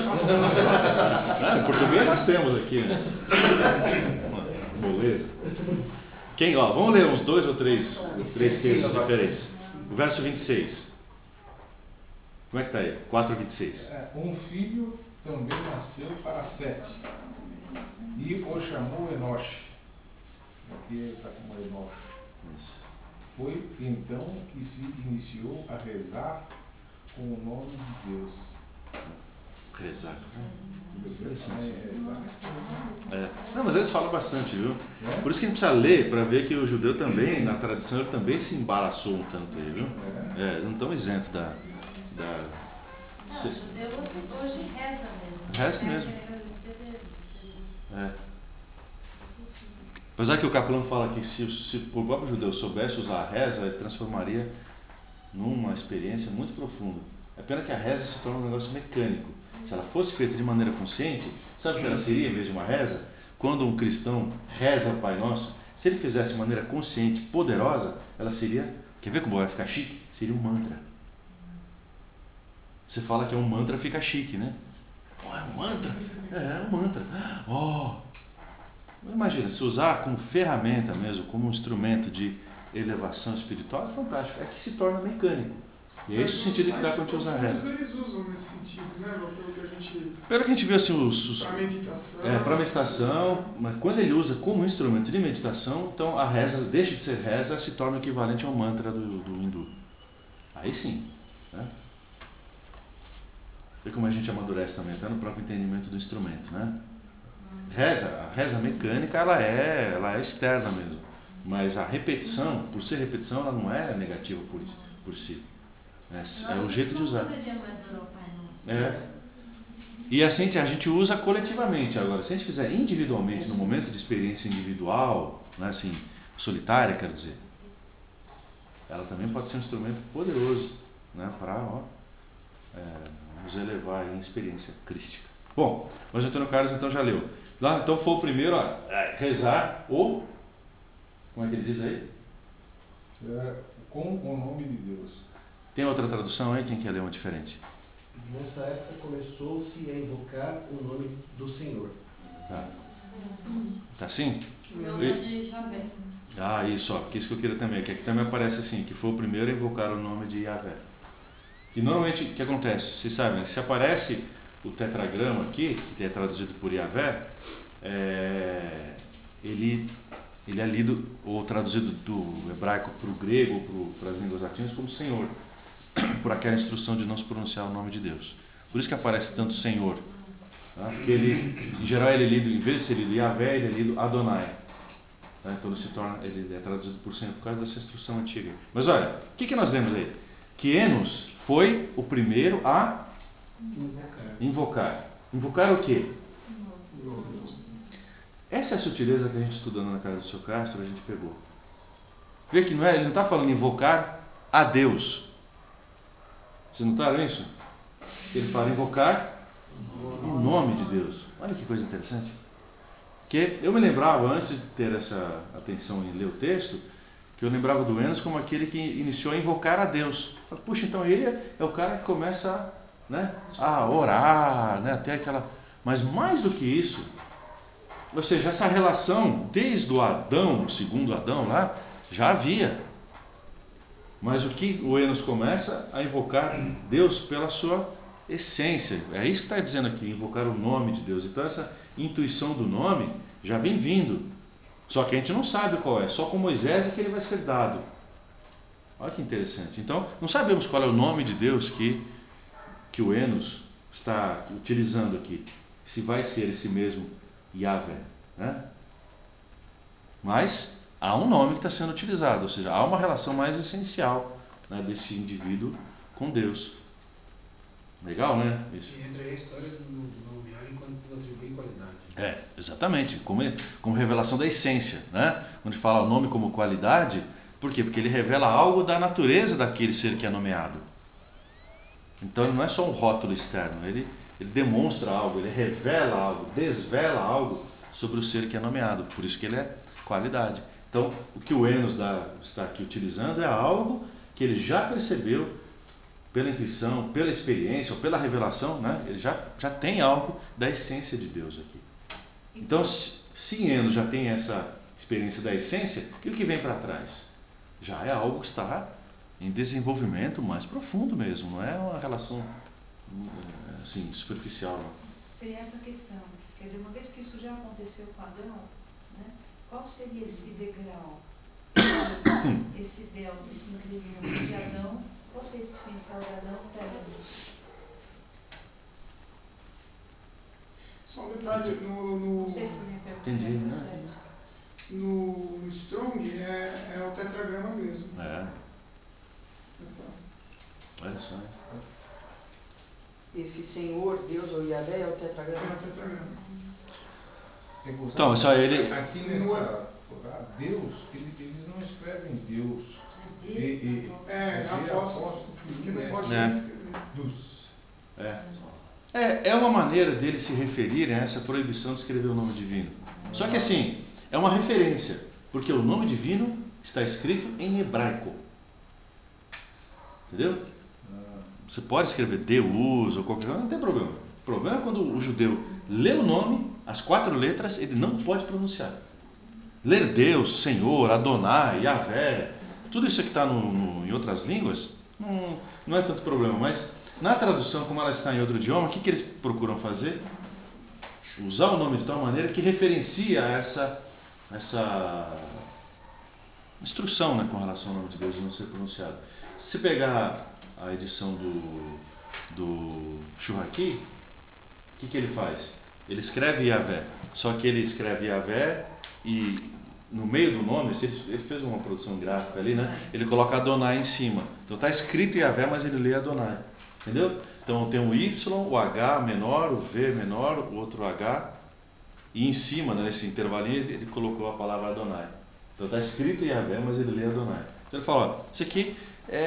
Em português nós temos aqui, né? Moleza. Vamos ler uns 2 ou 3 textos diferentes. O verso 26. Como é que está aí? 4 a 26. Um filho também nasceu para Sete, e o chamou Enoche. Aqui está como Enoche. Foi então que se iniciou a rezar com o nome de Deus. Rezar. É. Não, mas eles falam bastante, viu? Por isso que a gente precisa ler para ver que o judeu também, na tradição, ele também se embaraçou um tanto aí, viu? Não estão isentos da... Não, o judeu hoje reza mesmo. Reza mesmo. Apesar que o Kaplan fala que se o próprio judeu soubesse usar a reza, ele transformaria numa experiência muito profunda. É pena que a reza se torna um negócio mecânico. Se ela fosse feita de maneira consciente, sabe o que ela seria em vez de uma reza? Quando um cristão reza o Pai Nosso, se ele fizesse de maneira consciente, poderosa, ela seria, quer ver como vai ficar chique? Seria um mantra. Você fala que é um mantra, fica chique, né? É um mantra? É um mantra. Imagina, se usar como ferramenta mesmo, como um instrumento de elevação espiritual, é fantástico. É que se torna mecânico. E é esse o sentido que dá quando a gente usa a reza. Eles usam nesse sentido, né? Pelo que a gente vê assim, para meditação. Para meditação, mas quando ele usa como instrumento de meditação, então a reza deixa de ser reza, se torna equivalente ao mantra do hindu. Aí sim. Né? Vê como a gente amadurece também, até no próprio entendimento do instrumento, né? A reza mecânica, ela é externa mesmo. Mas a repetição, por ser repetição, ela não é negativa por si. É o jeito de usar. E assim a gente usa coletivamente. Agora, se a gente fizer individualmente, no momento de experiência individual, né, assim, solitária, quero dizer, ela também pode ser um instrumento poderoso, né, para nos elevar em experiência crística. Bom, mas o Antônio Carlos então já leu. Lá, então foi o primeiro a rezar como é que ele diz aí? Com o nome de Deus. Tem outra tradução aí? Quem quer ler uma diferente? Nessa época começou-se a invocar o nome do Senhor. Tá assim? O nome de Javé. Isso, que isso que eu queria também. Que aqui também aparece assim, que foi o primeiro a invocar o nome de Yahvé. E normalmente o que acontece? Vocês sabem, se aparece o tetragrama aqui, que é traduzido por Yahvé, ele é lido ou traduzido do hebraico para o grego ou para as línguas latinas como Senhor, por aquela instrução de não se pronunciar o nome de Deus. Por isso que aparece tanto Senhor. Tá? Porque ele, em geral, ele é lido, em vez de ser lido Yahvé, ele é lido Adonai. Tá? Então ele é traduzido por Senhor por causa dessa instrução antiga. Mas olha, o que nós vemos aí? Que Enos foi o primeiro a invocar. Invocar o quê? Essa é a sutileza que a gente estudando na casa do Sr. Castro, a gente pegou. Vê que ele não está falando invocar a Deus. Vocês notaram isso? Ele fala invocar o nome de Deus. Olha que coisa interessante. Porque eu me lembrava, antes de ter essa atenção em ler o texto, que eu lembrava do Enos como aquele que iniciou a invocar a Deus. Puxa, então ele é o cara que começa a orar, né, até aquela... Mas mais do que isso, ou seja, essa relação desde o Adão, o segundo Adão lá, já havia. Mas o que o Enos começa a invocar Deus pela sua essência. É isso que está dizendo aqui, invocar o nome de Deus. Então essa intuição do nome já vem vindo. Só que a gente não sabe qual é, só com Moisés é que ele vai ser dado. Olha que interessante. Então, não sabemos qual é o nome de Deus que o Enos está utilizando aqui. Se vai ser esse mesmo Yahvé, né? Mas há um nome que está sendo utilizado, ou seja, há uma relação mais essencial, né, desse indivíduo com Deus. Legal, né? Isso. E entra aí a história do nomear enquanto atribui qualidade. Exatamente, como revelação da essência, né? Quando fala o nome como qualidade, Por quê? Porque ele revela algo da natureza daquele ser que é nomeado. Então ele não é só um rótulo externo, ele demonstra algo, ele revela algo, desvela algo sobre o ser que é nomeado. Por isso que ele é qualidade. Então o que o Enos está aqui utilizando é algo que ele já percebeu pela intuição, pela experiência ou pela revelação, né? Ele já tem algo da essência de Deus aqui. Então, se Enos já tem essa experiência da essência, o que vem para trás? Já é algo que está em desenvolvimento mais profundo mesmo, não é uma relação assim, superficial. Não. Seria essa questão. Quer dizer, uma vez que isso já aconteceu com Adão, né, qual seria esse degrau, esse incrível de Adão, qual seria esse diferencial de Adão até Enos? Só um detalhe, Não sei se minha pergunta Entendi, está né? certa. no Strong é o tetragrama mesmo. Olha só. Esse Senhor, Deus ou Yahvé é o É tetragrama? o tetragrama. Então, só ele... Aqui nessa... Deus, eles não escrevem Deus. Apóstolo. Que não pode É. escrever. Dos. É uma maneira dele se referirem a essa proibição de escrever o nome divino. Só que assim, é uma referência, porque o nome divino está escrito em hebraico. Entendeu? Você pode escrever Deus ou qualquer coisa, não tem problema. O problema é quando o judeu lê o nome, as 4 letras, ele não pode pronunciar. Ler Deus, Senhor, Adonai, Yahvé, tudo isso que está em outras línguas, não é tanto problema. Mas na tradução, como ela está em outro idioma, o que eles procuram fazer? Usar o nome de tal maneira que referencia essa instrução, né, com relação ao nome de Deus não ser pronunciado. Se pegar a edição do Shuraki, o que ele faz? Ele escreve Yahvé, só que ele escreve Yahvé e no meio do nome, ele fez uma produção gráfica ali, né? Ele coloca Adonai em cima. Então está escrito Yahvé, mas ele lê Adonai. Entendeu? Então tem o Y, o H menor, o V menor, o outro H, e em cima, né, nesse intervalinho, ele colocou a palavra Adonai. Então está escrito Yahvé, mas ele lê Adonai. Então ele fala, ó, isso aqui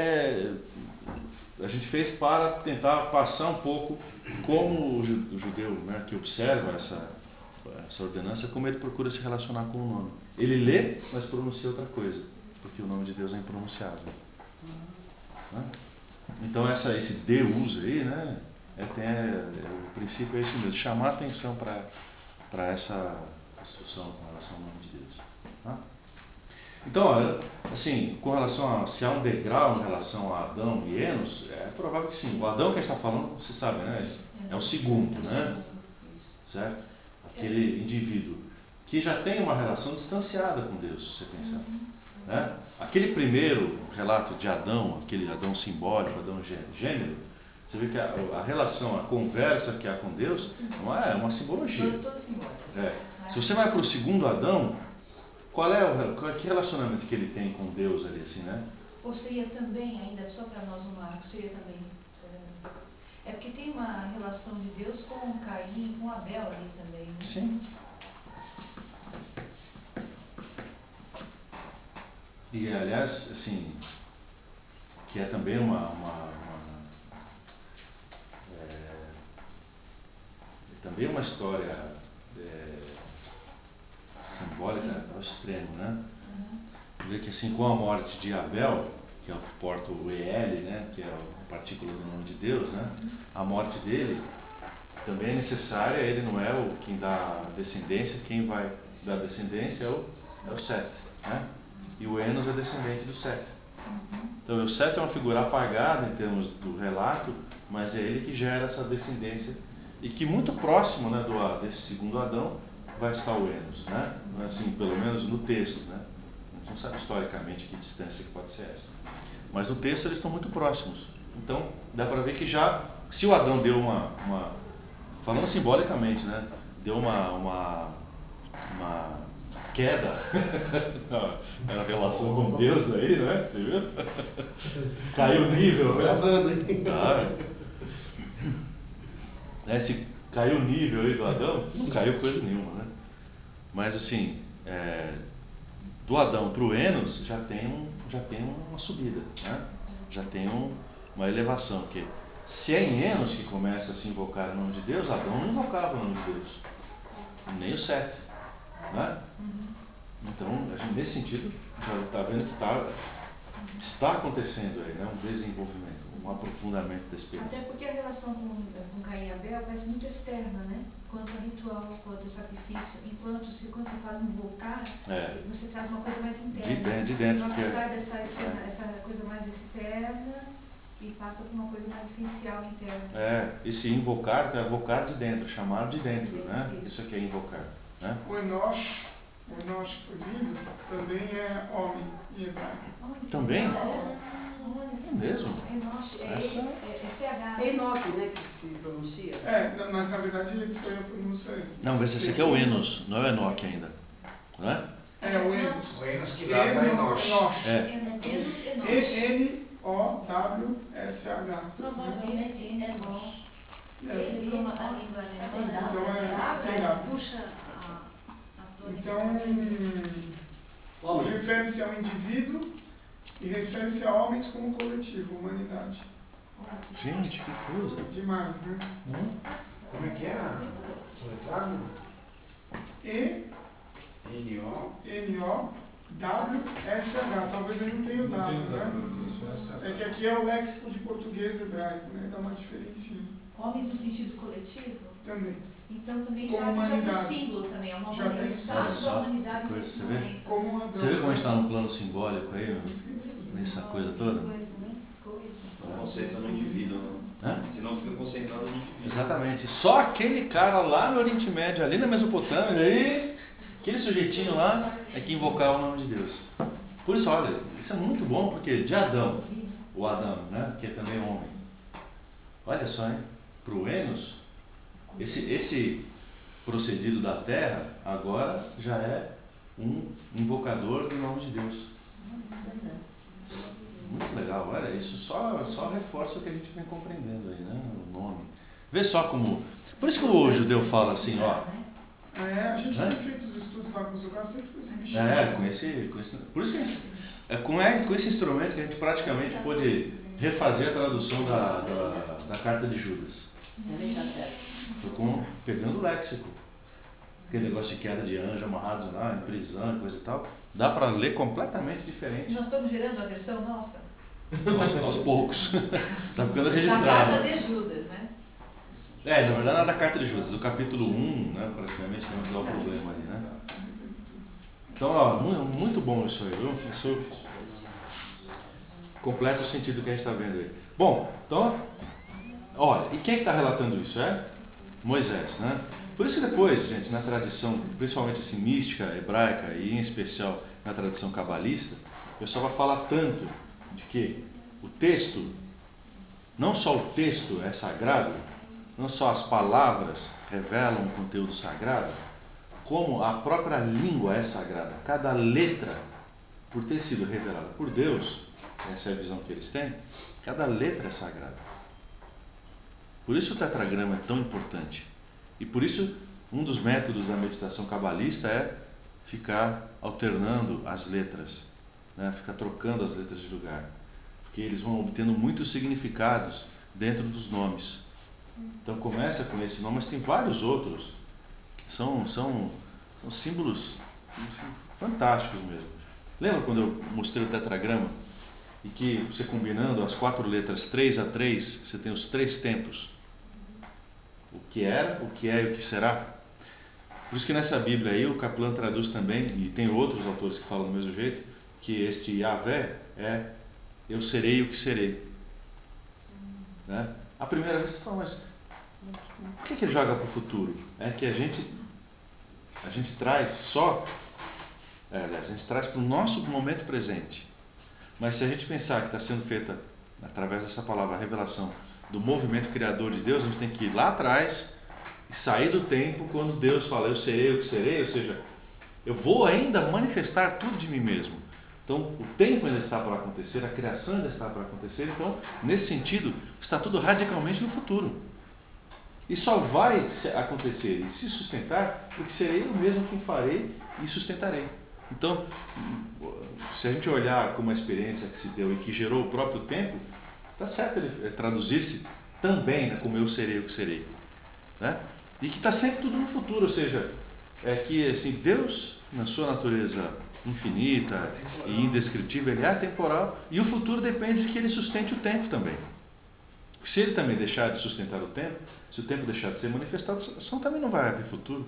a gente fez para tentar passar um pouco como o judeu, né, que observa essa ordenança, como ele procura se relacionar com o nome. Ele lê, mas pronuncia outra coisa, porque o nome de Deus é impronunciável. Né? Então esse Deus aí, né, o princípio é esse mesmo, chamar a atenção para essa instrução com relação ao nome de Deus. Tá? Então, olha, assim, com relação a se há um degrau em relação a Adão e Enos, é provável que sim. O Adão que a gente está falando, você sabe, né? É o segundo, né? Certo? Aquele indivíduo que já tem uma relação distanciada com Deus, se você pensar. Né? Aquele primeiro relato de Adão, aquele Adão simbólico, Adão gênero, você vê que a relação, a conversa que há com Deus não é uma simbologia. Se você vai para o segundo Adão, que relacionamento que ele tem com Deus ali, assim, né? Ou seria também, ainda só para nós no marco, seria também... É porque tem uma relação de Deus com Caim e com Abel ali também, né? Sim. E, aliás, assim, que é também também uma história simbólica ao extremo, né? Vê que assim, com a morte de Abel, que é o que porta o EL, né, que é a partícula do nome de Deus, né, a morte dele também é necessária, ele não é quem dá descendência, quem vai dar descendência é o Sete, né? E o Enos é descendente do Sete. Então o Sete é uma figura apagada em termos do relato, mas é ele que gera essa descendência e que muito próximo, né, desse segundo Adão vai estar o Enos, né? Assim, pelo menos no texto, né? A gente não sabe historicamente que distância que pode ser essa, mas no texto eles estão muito próximos. Então dá para ver que já, se o Adão deu falando simbolicamente, né, deu uma queda na relação com Deus aí, né? Você viu? Caiu o nível, né? Se caiu o nível aí do Adão, não caiu coisa nenhuma, né? Mas assim, do Adão para o Enos já tem uma subida, né? Já tem uma elevação, porque se é em Enos que começa a se invocar o nome de Deus, Adão não invocava o nome de Deus, nem o Sete, né? Então, a gente, nesse sentido, já está vendo que está acontecendo aí, né? Um desenvolvimento, um aprofundamento da experiência. Até porque a relação com Caim e Abel parece muito externa, né? Quanto a ritual, quanto a sacrifício. Quando você fala invocar, você traz uma coisa mais interna. De dentro. Então, sai dessa coisa mais externa e passa por uma coisa mais essencial interna. Esse invocar, é invocar de dentro, chamar de dentro, né? Isso aqui é invocar, né? O Enosh que foi lido, também é homem em hebraico. Também? É mesmo? Enosh, é CH. É Enoque, né, que se pronuncia? Mas na verdade foi a pronúncia. Não, mas esse aqui é o Enos, não é o Enoque ainda, não é? É o Enos. O Enos que dá para Enosh. E-N-O-W-S-H. Provavelmente Enosh. Ele, como a língua alemã, Então puxa a Então, refere-se ao indivíduo e refere-se a homens como coletivo, humanidade. Gente, que coisa. Demais, né? Como é que é? Soletrado? E-N-O-W-S-H. Talvez ele não tenha o W, né? É que aqui é o léxico de português hebraico, né? Dá uma diferencinha. Homens no sentido coletivo? Também. Então também Como já tem humanidade. símbolo também, é uma Já tem manifestação da humanidade coisa, nesse você vê? momento. Como Adão. Você vê como a gente está num plano simbólico aí, nessa coisa toda? Não concentra no indivíduo, Hã? senão fica concentrado no indivíduo. Exatamente. Só aquele cara lá no Oriente Médio, ali na Mesopotâmia, aí, aquele sujeitinho lá é que invocava o nome de Deus. Por isso, olha, isso é muito bom, porque de Adão, o Adão, né, que é também homem, olha só, hein, para o Enos, esse procedido da terra agora já é um invocador do nome de Deus. Muito legal, olha, isso só reforça o que a gente vem compreendendo aí, né? O nome. Vê só como. Por isso que o judeu fala assim, ó. A gente tem feito os estudos lá com o seu caso sempre com esse bichinho. Por isso que é com esse instrumento que a gente praticamente pôde refazer a tradução da carta de Judas. Foi pegando o léxico. Aquele negócio de queda de anjo, amarrados lá, em prisão, coisa e tal. Dá para ler completamente diferente. Nós estamos gerando a versão nossa? Aos poucos. Está ficando Da registrado. carta de Judas, né? Na verdade, da carta de Judas, do capítulo 1, né, praticamente, é onde dá o problema ali, né? Então, ó, muito bom isso aí, viu? Isso completa o sentido que a gente está vendo aí. Bom, então, olha, e quem é que está relatando isso? Moisés, né? Por isso que depois, gente, na tradição, principalmente assim, mística, hebraica e em especial na tradição cabalista, o pessoal vai falar tanto de que o texto, não só o texto é sagrado, não só as palavras revelam um conteúdo sagrado, como a própria língua é sagrada. Cada letra, por ter sido revelada por Deus, essa é a visão que eles têm, cada letra é sagrada. Por isso o tetragrama é tão importante. E por isso, um dos métodos da meditação cabalista é ficar alternando as letras, né? Ficar trocando as letras de lugar, porque eles vão obtendo muitos significados dentro dos nomes. Então começa com esse nome, mas tem vários outros que são símbolos fantásticos mesmo. Lembra quando eu mostrei o tetragrama? E que você combinando as 4 letras 3 a 3, você tem os 3 tempos. O que era, o que é e o que será. Por isso que nessa Bíblia aí o Kaplan traduz também, e tem outros autores que falam do mesmo jeito, que este Yahvé é eu serei o que serei. Né? A primeira vez você fala, mas por que ele joga para o futuro? É que a gente traz a gente traz para o nosso momento presente. Mas se a gente pensar que está sendo feita através dessa palavra, a revelação do movimento criador de Deus, a gente tem que ir lá atrás e sair do tempo quando Deus fala, eu serei o que serei, ou seja, eu vou ainda manifestar tudo de mim mesmo. Então, o tempo ainda está para acontecer, a criação ainda está para acontecer, então, nesse sentido, está tudo radicalmente no futuro. E só vai acontecer e se sustentar porque serei eu mesmo quem farei e sustentarei. Então, se a gente olhar como uma experiência que se deu e que gerou o próprio tempo, está certo ele traduzir-se também, né, como eu serei o que serei. Né? E que está sempre tudo no futuro, ou seja, é que assim, Deus, na sua natureza infinita e indescritível, ele é atemporal, e o futuro depende de que ele sustente o tempo também. Se ele também deixar de sustentar o tempo, se o tempo deixar de ser manifestado, também não vai haver futuro.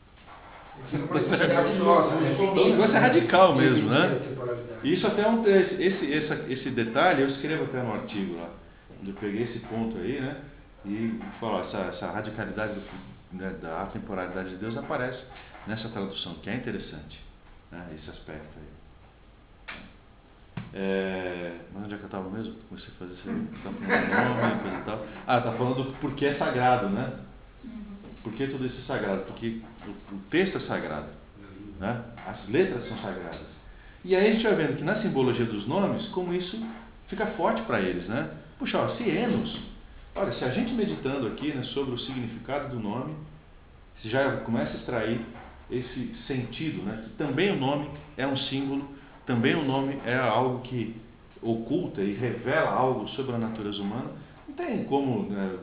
O negócio é radical mesmo, né? Isso até esse detalhe eu escrevo até no artigo lá. Eu peguei esse ponto aí, né? E falo, essa radicalidade da atemporalidade de Deus aparece nessa tradução, que é interessante, né? Esse aspecto aí. Mas onde é que eu estava mesmo? Comecei a fazer isso aí. Estava falando do nome, coisa e tal. Tá falando do porquê é sagrado, né? Por que tudo isso é sagrado? Porque o texto é sagrado, né? As letras são sagradas. E aí a gente vai vendo que na simbologia dos nomes, como isso fica forte para eles, né? Puxa, ó, se Enos, olha, se a gente meditando aqui, né, sobre o significado do nome, se já começa a extrair esse sentido, né, que também o nome é um símbolo, também o nome é algo que oculta e revela algo sobre a natureza humana, não tem como, né,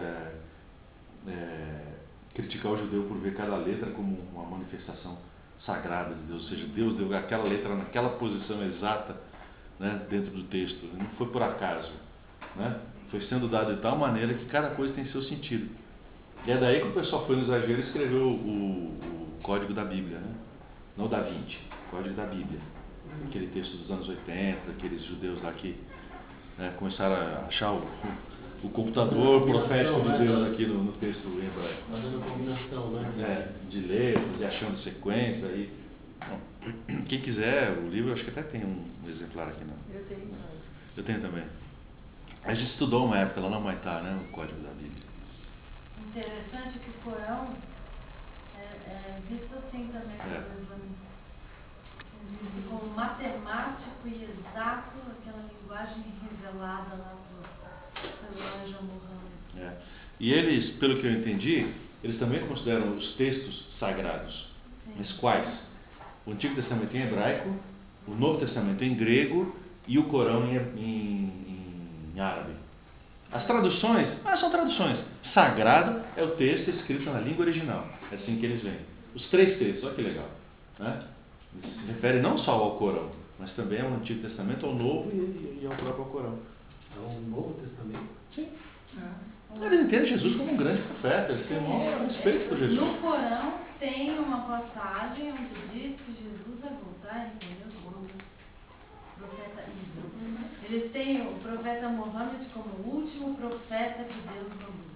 criticar o judeu por ver cada letra como uma manifestação sagrada de Deus, ou seja, Deus deu aquela letra naquela posição exata, né, dentro do texto, não foi por acaso, né? Foi sendo dado de tal maneira que cada coisa tem seu sentido. E é daí que o pessoal foi no exagero e escreveu o Código da Bíblia, né? Não da Vinci, o Código da Bíblia, aquele texto dos anos 80, aqueles judeus lá que, né, começaram a achar o computador profético de Deus aqui no texto hebraico. Fazendo combinação, né? De letras e achando sequência. Quem quiser, o livro, acho que até tem um exemplar aqui. Não? Eu tenho. Eu tenho também. A gente estudou uma época lá na Humaitá, né, o Código da Bíblia. Interessante que o Corão é visto assim também pelo islamismo. Eles dizem como matemático e exato, aquela linguagem revelada lá pelo anjo Muhammad. E eles, pelo que eu entendi, eles também consideram os textos sagrados. Sim. Mas quais? O Antigo Testamento em hebraico, o Novo Testamento em grego e o Corão em árabe. As traduções, são traduções. Sagrado é o texto escrito na língua original. É assim que eles veem. Os três textos, olha que legal. Né? Eles se referem não só ao Corão, mas também ao Antigo Testamento, ao Novo e ao próprio Corão. Ao Novo Testamento? Sim. Eles entendem Jesus como um grande profeta, eles têm um maior respeito por Jesus. No Corão tem uma passagem onde diz que Jesus vai voltar, entendeu? O profeta Isa. Eles têm o profeta Muhammad como o último profeta que Deus mandou.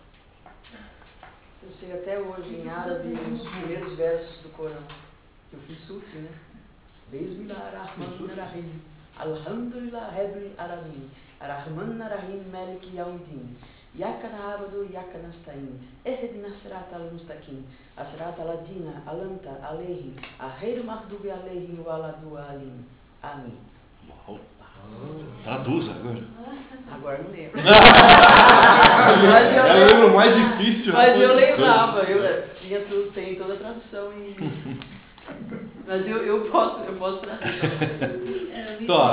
Eu sei até hoje em árabe os primeiros versos do Corão. Eu fui sufi, né? Bismillahirrahmanirrahim. Alhamdulillah Rabbil Alamin. Ar-Rahmanir-Rahim Maliki Yawmiddin. Iyyaka na'budu wa iyyaka nasta'in. Ihdinas siratal mustaqim. As-siratal ladzina an'amta 'alaihim, ghairil maghdubi 'alaihim waladdallin. Amém. Traduz agora. Agora não lembro. Mas eu lembro o mais difícil. Mas eu lembrava, tem toda a tradução em. Mas eu posso trazer. Então,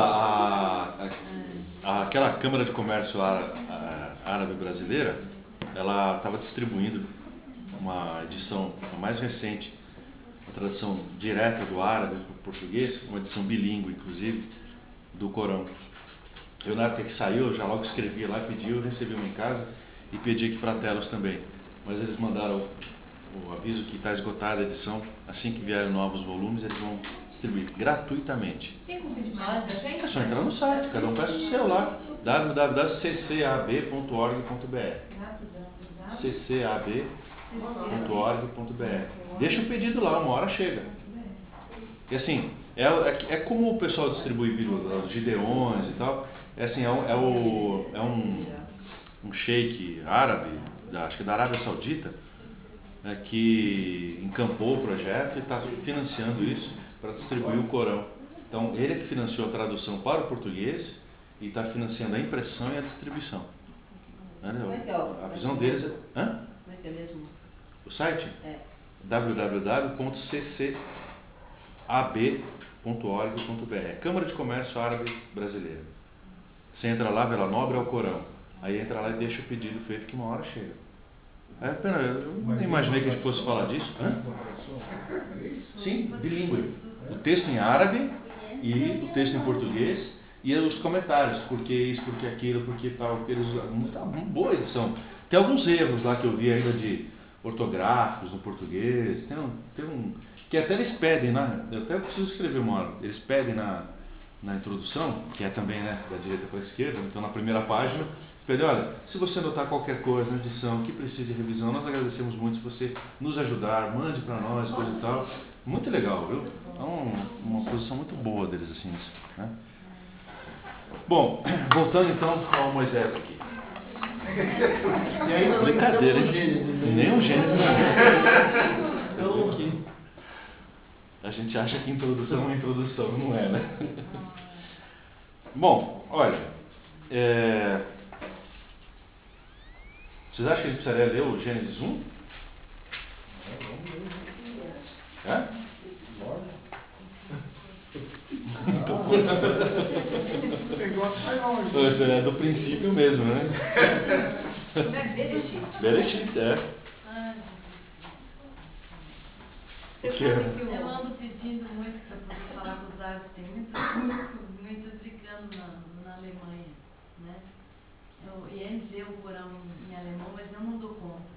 aquela Câmara de Comércio Árabe Brasileira, ela estava distribuindo uma edição, a mais recente, uma tradução direta do árabe para o português, uma edição bilíngue, inclusive, do Corão. Eu, na época que saiu, já logo escrevi lá, pedi, eu recebi uma em casa e pedi aqui para Telos também. Mas eles mandaram o aviso que está esgotada a edição, assim que vierem novos volumes, eles vão distribuir gratuitamente. Tem como pedir mais pra gente? É só entrar no site, cada um peça o seu lá, www.ccab.org.br ccab.org.br. Deixa o pedido lá, uma hora chega. E assim, é como o pessoal distribui os Gideões e tal, um sheik árabe, acho que da Arábia Saudita, que encampou o projeto e está financiando isso para distribuir o Corão. Então, ele é que financiou a tradução para o português e está financiando a impressão e a distribuição. A visão deles é... Como é que é mesmo? O site? www.ccab.org.br ab.org.br, Câmara de Comércio Árabe Brasileira. Você entra lá, vê lá, Nobre ao Corão. Aí entra lá e deixa o pedido feito que uma hora chega. É pena, eu não imaginei que a gente fosse falar disso. Hã? Sim, bilíngue. O texto em árabe e o texto em português e os comentários, porque isso, porque aquilo, porque tal, porque eles tá uma boa edição. Tem alguns erros lá que eu vi ainda de ortográficos no português, tem um que até eles pedem, né? Eu até preciso escrever uma hora. Eles pedem na introdução, que é também, né, da direita para a esquerda, então na primeira página, pedem, olha, se você notar qualquer coisa na edição que precise de revisão, nós agradecemos muito se você nos ajudar, mande para nós, coisa e tal. Muito legal, viu? É uma posição muito boa deles, assim, né? Bom, voltando então ao Moisés aqui. E ainda Brincadeira, não hein? Gênesis, né? Nem um Gênesis, né? Então, Aqui. A gente acha que introdução é uma introdução, não é, né? Bom, olha, vocês acham que a gente precisaria ler o Gênesis 1? É? Você gosta, vai longe. Esse é do princípio mesmo, né? Como é Bereshit? Bereshit, é. Você sabe que Eu o... ando pedindo muito para poder falar com os árabes, tem muito africano na Alemanha, né? Eu ia dizer o Corão em alemão, mas eu não dou conta.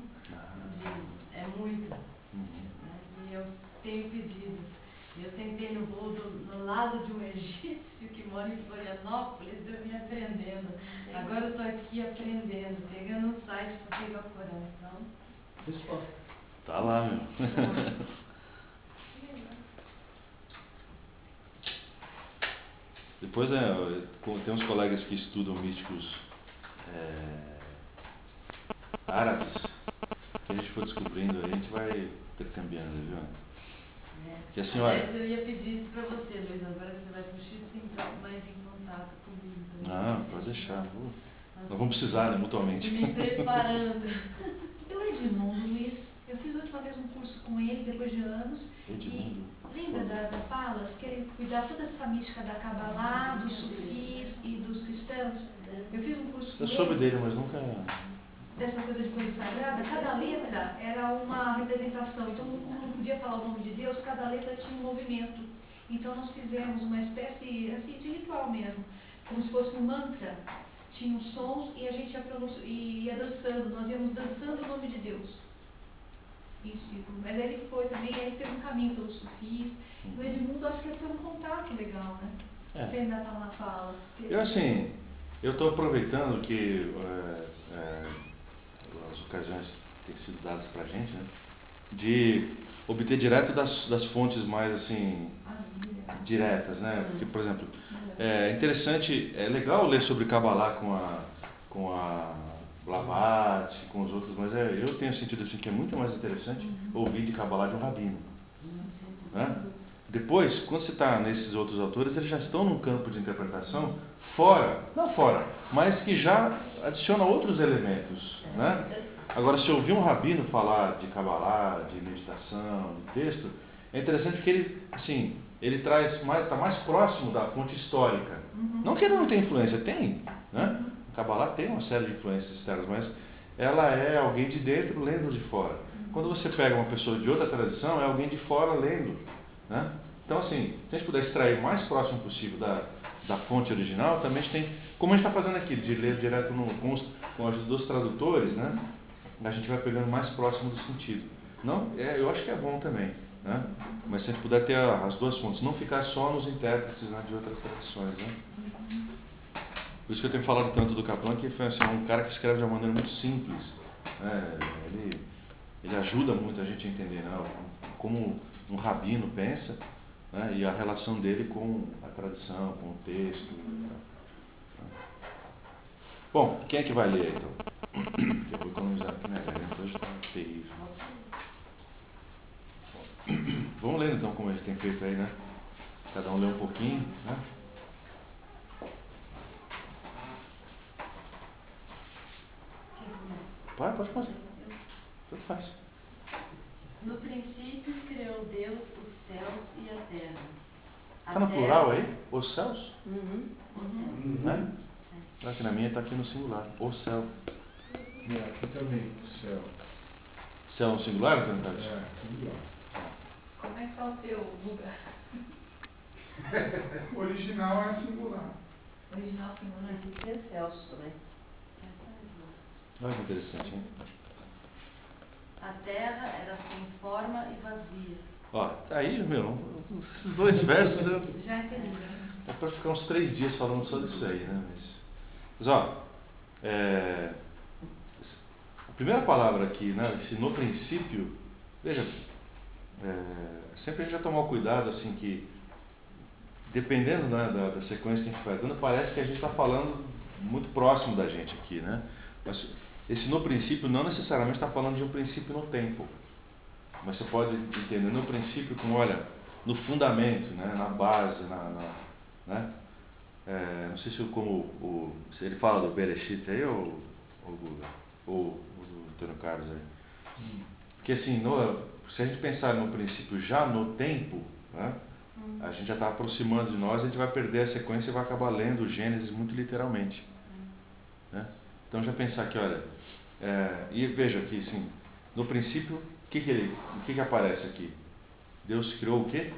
É muito. Né? E eu tenho pedido. Eu sentei no voo no lado de um egípcio que mora em Florianópolis, eu vim aprendendo. Agora eu estou aqui aprendendo, pegando um site para pegar o Corão. Então, resposta. Tá lá, meu. Depois, tem uns colegas que estudam místicos árabes, que a gente for descobrindo, a gente vai intercambiando, viu? Que assim, olha... Aliás, eu ia pedir isso para você, Luiz, agora que você vai pro Chile, você entra mais em contato comigo também. Não, pode deixar. Nós vamos precisar, né, mutuamente. Me preparando. Eu, Edmundo, Luiz, eu fiz a última vez um curso com ele, depois de anos. Edmundo. E lembra da Palas, que ele cuidava toda essa mística da Kabbalah, dos sufis e dos cristãos? Eu fiz um curso com Eu ele. soube dele, mas nunca... Dessa coisa de coisa sagrada, cada letra era uma representação. Então, como não podia falar o nome de Deus, cada letra tinha um movimento. Então, nós fizemos uma espécie assim, de ritual mesmo, como se fosse um mantra. Tinha os sons e a gente ia dançando, nós íamos dançando o nome de Deus. Isso, mas aí ele foi também, aí ele fez um caminho pelos sufis. O Edmundo, acho que ia ser um contato legal, né? Você ainda está na fala. Eu, assim, eu estou aproveitando que as ocasiões que têm sido dadas para a gente, né, de obter direto das fontes mais, assim, diretas, né? Porque, por exemplo, é interessante, é legal ler sobre Kabbalah com a Blavatsky, com os outros, mas eu tenho sentido assim que é muito mais interessante ouvir de Kabbalah de um rabino, né? Depois, quando você está nesses outros autores, eles já estão num campo de interpretação não fora, mas que já adiciona outros elementos, né? Agora, se ouvir um rabino falar de Kabbalah, de meditação, de texto, é interessante porque ele, assim, ele está mais próximo da fonte histórica. Não que ele não tenha influência, tem, né? O Kabbalah tem uma série de influências externas, mas ela é alguém de dentro lendo de fora. Quando você pega uma pessoa de outra tradição, é alguém de fora lendo, né? Então, assim, se a gente puder extrair o mais próximo possível da fonte original, também a gente tem, como a gente está fazendo aqui, de ler direto com a ajuda dos tradutores, né? A gente vai pegando mais próximo do sentido. Não, eu acho que é bom também, né? Mas se a gente puder ter as duas fontes, não ficar só nos intérpretes, né, de outras tradições, né? Por isso que eu tenho falado tanto do Kaplan, que foi assim, um cara que escreve de uma maneira muito simples, né? Ele ajuda muito a gente a entender, né, como um rabino pensa, né, e a relação dele com a tradição, com o texto. Né? Bom, quem é que vai ler então? Eu vou economizar aqui minha garganta, hoje está terrível. Vamos ler então como a gente tem feito aí, né? Cada um lê um pouquinho, né? Pode fazer. Tudo faz. No princípio criou Deus os céus e a terra. Está no plural aí? Os céus? Os céus. Né? Aqui na minha está aqui no singular. O céu. E aqui também, céu. Céu no singular, então, tá? Singular. Como é que está o teu lugar? O original é singular. Original singular. Existe ser céus também. Olha que interessante, hein? A terra era sem forma e vazia. Ó, aí, meu, esses dois versos Já entendi. é para ficar uns 3 dias falando só disso aí, né? Mas ó, a primeira palavra aqui, né? Esse no princípio, veja, sempre a gente vai tomar cuidado, assim, que dependendo, né, da sequência que a gente vai dando, parece que a gente está falando muito próximo da gente aqui, né? Mas esse no princípio não necessariamente está falando de um princípio no tempo, mas você pode entender no princípio como, olha, no fundamento, né, na base, né? Não sei se ele fala do Bereshit aí ou o Antônio Carlos aí. Porque assim, se a gente pensar no princípio já no tempo, né, a gente já está aproximando de nós, a gente vai perder a sequência e vai acabar lendo o Gênesis muito literalmente. Né? Então já pensar aqui, olha, e veja aqui, assim, no princípio, o que aparece aqui? Deus criou o quê?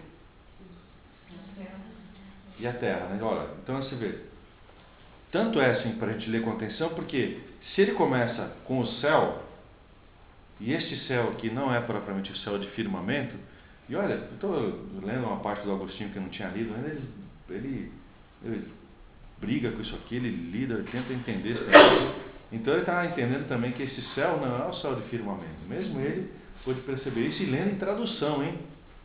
E a terra, né? Olha, então você vê, tanto é assim para a gente ler com atenção, porque se ele começa com o céu, e este céu aqui não é propriamente o céu de firmamento, e olha, eu estou lendo uma parte do Agostinho que eu não tinha lido ainda, ele briga com isso aqui, ele lida, ele tenta entender esse negócio. Então ele está entendendo também que esse céu não é o céu de firmamento. Mesmo ele pôde perceber isso e lendo em tradução, hein?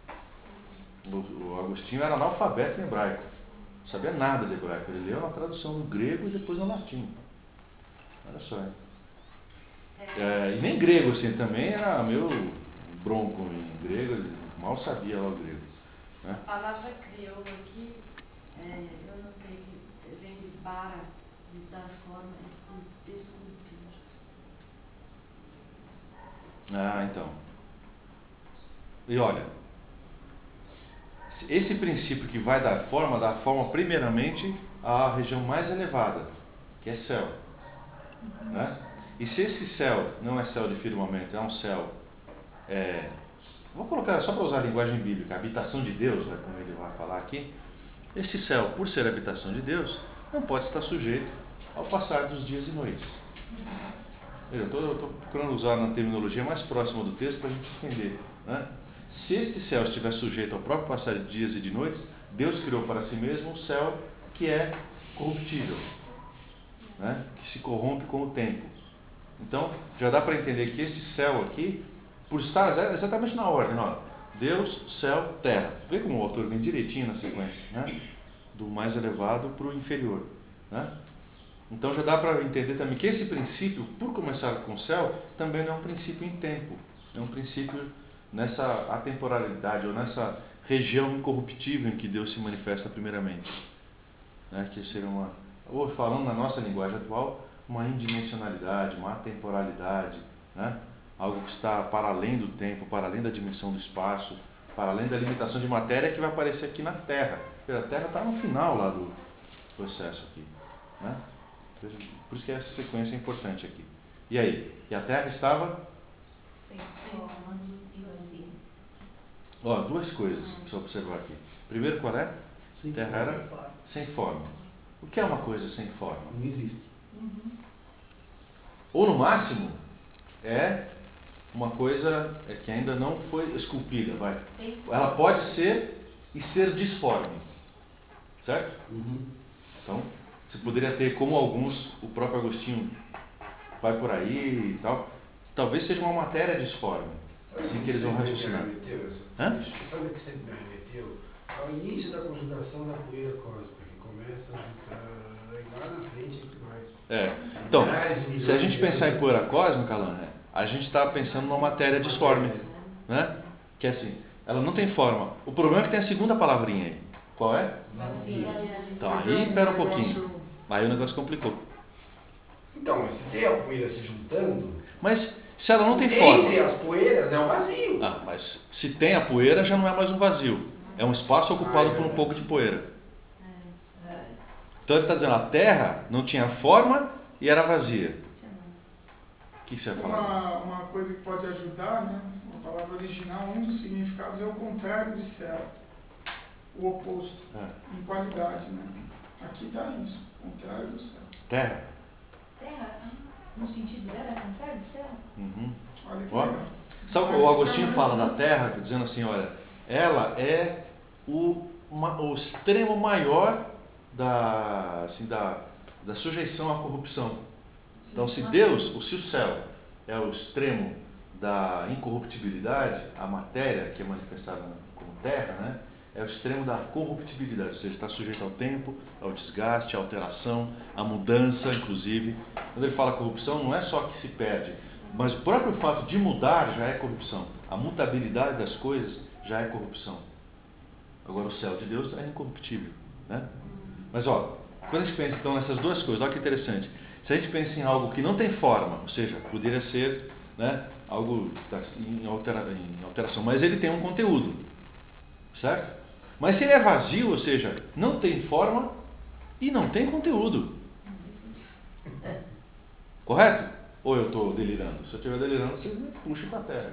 O Agostinho era analfabeto em hebraico, não sabia nada de hebraico. Ele leu na tradução do grego e depois no latim. Olha só, hein? E nem grego assim também, era meio bronco em grego, ele mal sabia lá o grego. Né? A palavra criou aqui, eu notei que vem de bara, de dar forma, esculpir. Então. E olha, esse princípio que vai dar forma primeiramente à região mais elevada, que é céu. Né? E se esse céu não é céu de firmamento, é um céu, vou colocar só para usar a linguagem bíblica, a habitação de Deus, né, como ele vai falar aqui, esse céu, por ser a habitação de Deus, não pode estar sujeito ao passar dos dias e noites. Eu estou procurando usar uma terminologia mais próxima do texto para a gente entender. Né? Se este céu estiver sujeito ao próprio passar de dias e de noites, Deus criou para si mesmo um céu que é corruptível, né? Que se corrompe com o tempo. Então, já dá para entender que este céu aqui, por estar exatamente na ordem, ó, Deus, céu, terra. Vê como o autor vem direitinho na sequência, né? Do mais elevado para o inferior. Né? Então já dá para entender também que esse princípio, por começar com o céu, também não é um princípio em tempo, é um princípio nessa atemporalidade, ou nessa região incorruptível em que Deus se manifesta primeiramente. Né? Que seria ou falando na nossa linguagem atual, uma indimensionalidade, uma atemporalidade, né? Algo que está para além do tempo, para além da dimensão do espaço, para além da limitação de matéria que vai aparecer aqui na Terra. A Terra está no final lá do processo aqui. Né? Por isso que essa sequência é importante aqui. E aí? E a Terra estava? Sem forma e vazia. Ó, 2 coisas para você observar aqui. Primeiro, qual é? A Terra era sem forma. O que é uma coisa sem forma? Não existe. Ou no máximo, é uma coisa que ainda não foi esculpida. Vai. Ela pode ser e ser disforme. Certo? Então, você poderia ter, como alguns, o próprio Agostinho vai por aí e tal, talvez seja uma matéria disforme, assim que eles vão raciocinar. Sabe o que sempre me remeteu? Ao início da conjugação da poeira cósmica, que começa lá na frente que vai. Então, se a gente pensar em poeira cósmica, Alan, a gente está pensando numa matéria disforme, né? Que é assim, ela não tem forma. O problema é que tem a segunda palavrinha aí. Qual é? Vazia. Então aí, espera um pouquinho. Aí o negócio complicou. Então, mas se tem a poeira se juntando, Mas se ela não tem forma... entre as poeiras é um vazio. Ah, mas se tem a poeira, já não é mais um vazio. É um espaço ocupado por um pouco de poeira. Então ele está dizendo, a terra não tinha forma e era vazia. O que você vai falar? Uma coisa que pode ajudar, né? A palavra original, um dos significados é o contrário de céu. O oposto, em qualidade, né? Aqui está isso, contrário do céu. Terra? Terra, no sentido dela, é contrário de céu? Uhum. Olha que Ó, legal. sabe o Agostinho fala da terra, dizendo assim, olha, ela é o extremo maior da sujeição à corrupção. Então, se Deus, se o céu é o extremo da incorruptibilidade, a matéria que é manifestada como terra, né, é o extremo da corruptibilidade, ou seja, está sujeito ao tempo, ao desgaste, à alteração, à mudança, inclusive. Quando ele fala corrupção, não é só que se perde, mas o próprio fato de mudar já é corrupção. A mutabilidade das coisas já é corrupção. Agora, o céu de Deus é incorruptível, né? Mas, ó, quando a gente pensa então nessas duas coisas, olha que interessante. Se a gente pensa em algo que não tem forma, ou seja, poderia ser, né, algo em alteração, mas ele tem um conteúdo, certo? Mas se ele é vazio, ou seja, não tem forma e não tem conteúdo. Correto? Ou eu estou delirando? Se eu estiver delirando, vocês me puxam para a terra.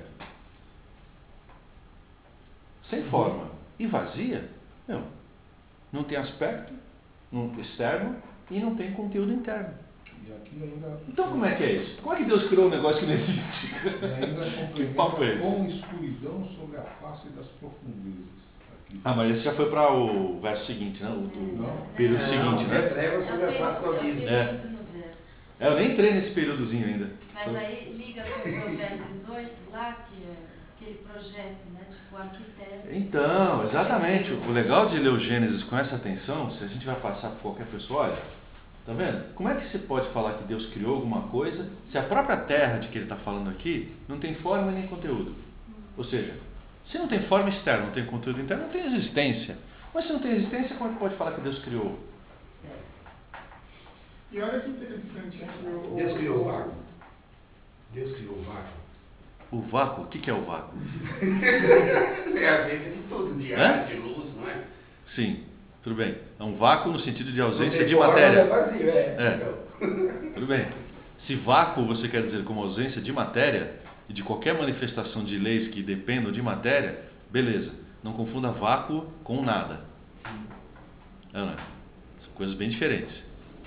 Sem forma e vazia, não tem aspecto externo e não tem conteúdo interno. E aqui ainda... Então como é que é isso? Como é que Deus criou um negócio que não existe? E ainda Que papo é esse? com escuridão sobre a face das profundezas. Aqui. Ah, mas esse já foi para o verso seguinte, né? O período seguinte, né? Trevas sobre a face do abismo. Eu nem entrei nesse períodozinho ainda. Mas aí liga com o Provérbios 18 lá, que é aquele projeto, né? Tipo, arquiteto. Então, exatamente. O legal de ler o Gênesis com essa atenção, se a gente vai passar por qualquer pessoa, olha, tá vendo? Como é que se pode falar que Deus criou alguma coisa se a própria terra de que ele está falando aqui não tem forma nem conteúdo? Ou seja, se não tem forma externa, não tem conteúdo interno, não tem existência. Mas se não tem existência, como é que pode falar que Deus criou? E olha que interessante aqui. Deus criou o vácuo. Deus criou o vácuo. O vácuo? O que é o vácuo? É a ausência de tudo, de ar, de luz, não é? Sim, tudo bem. É um vácuo no sentido de ausência de forma, matéria. É vazio, Então. Tudo bem. Se vácuo você quer dizer como ausência de matéria e de qualquer manifestação de leis que dependam de matéria, beleza. Não confunda vácuo com nada. Não é? São coisas bem diferentes.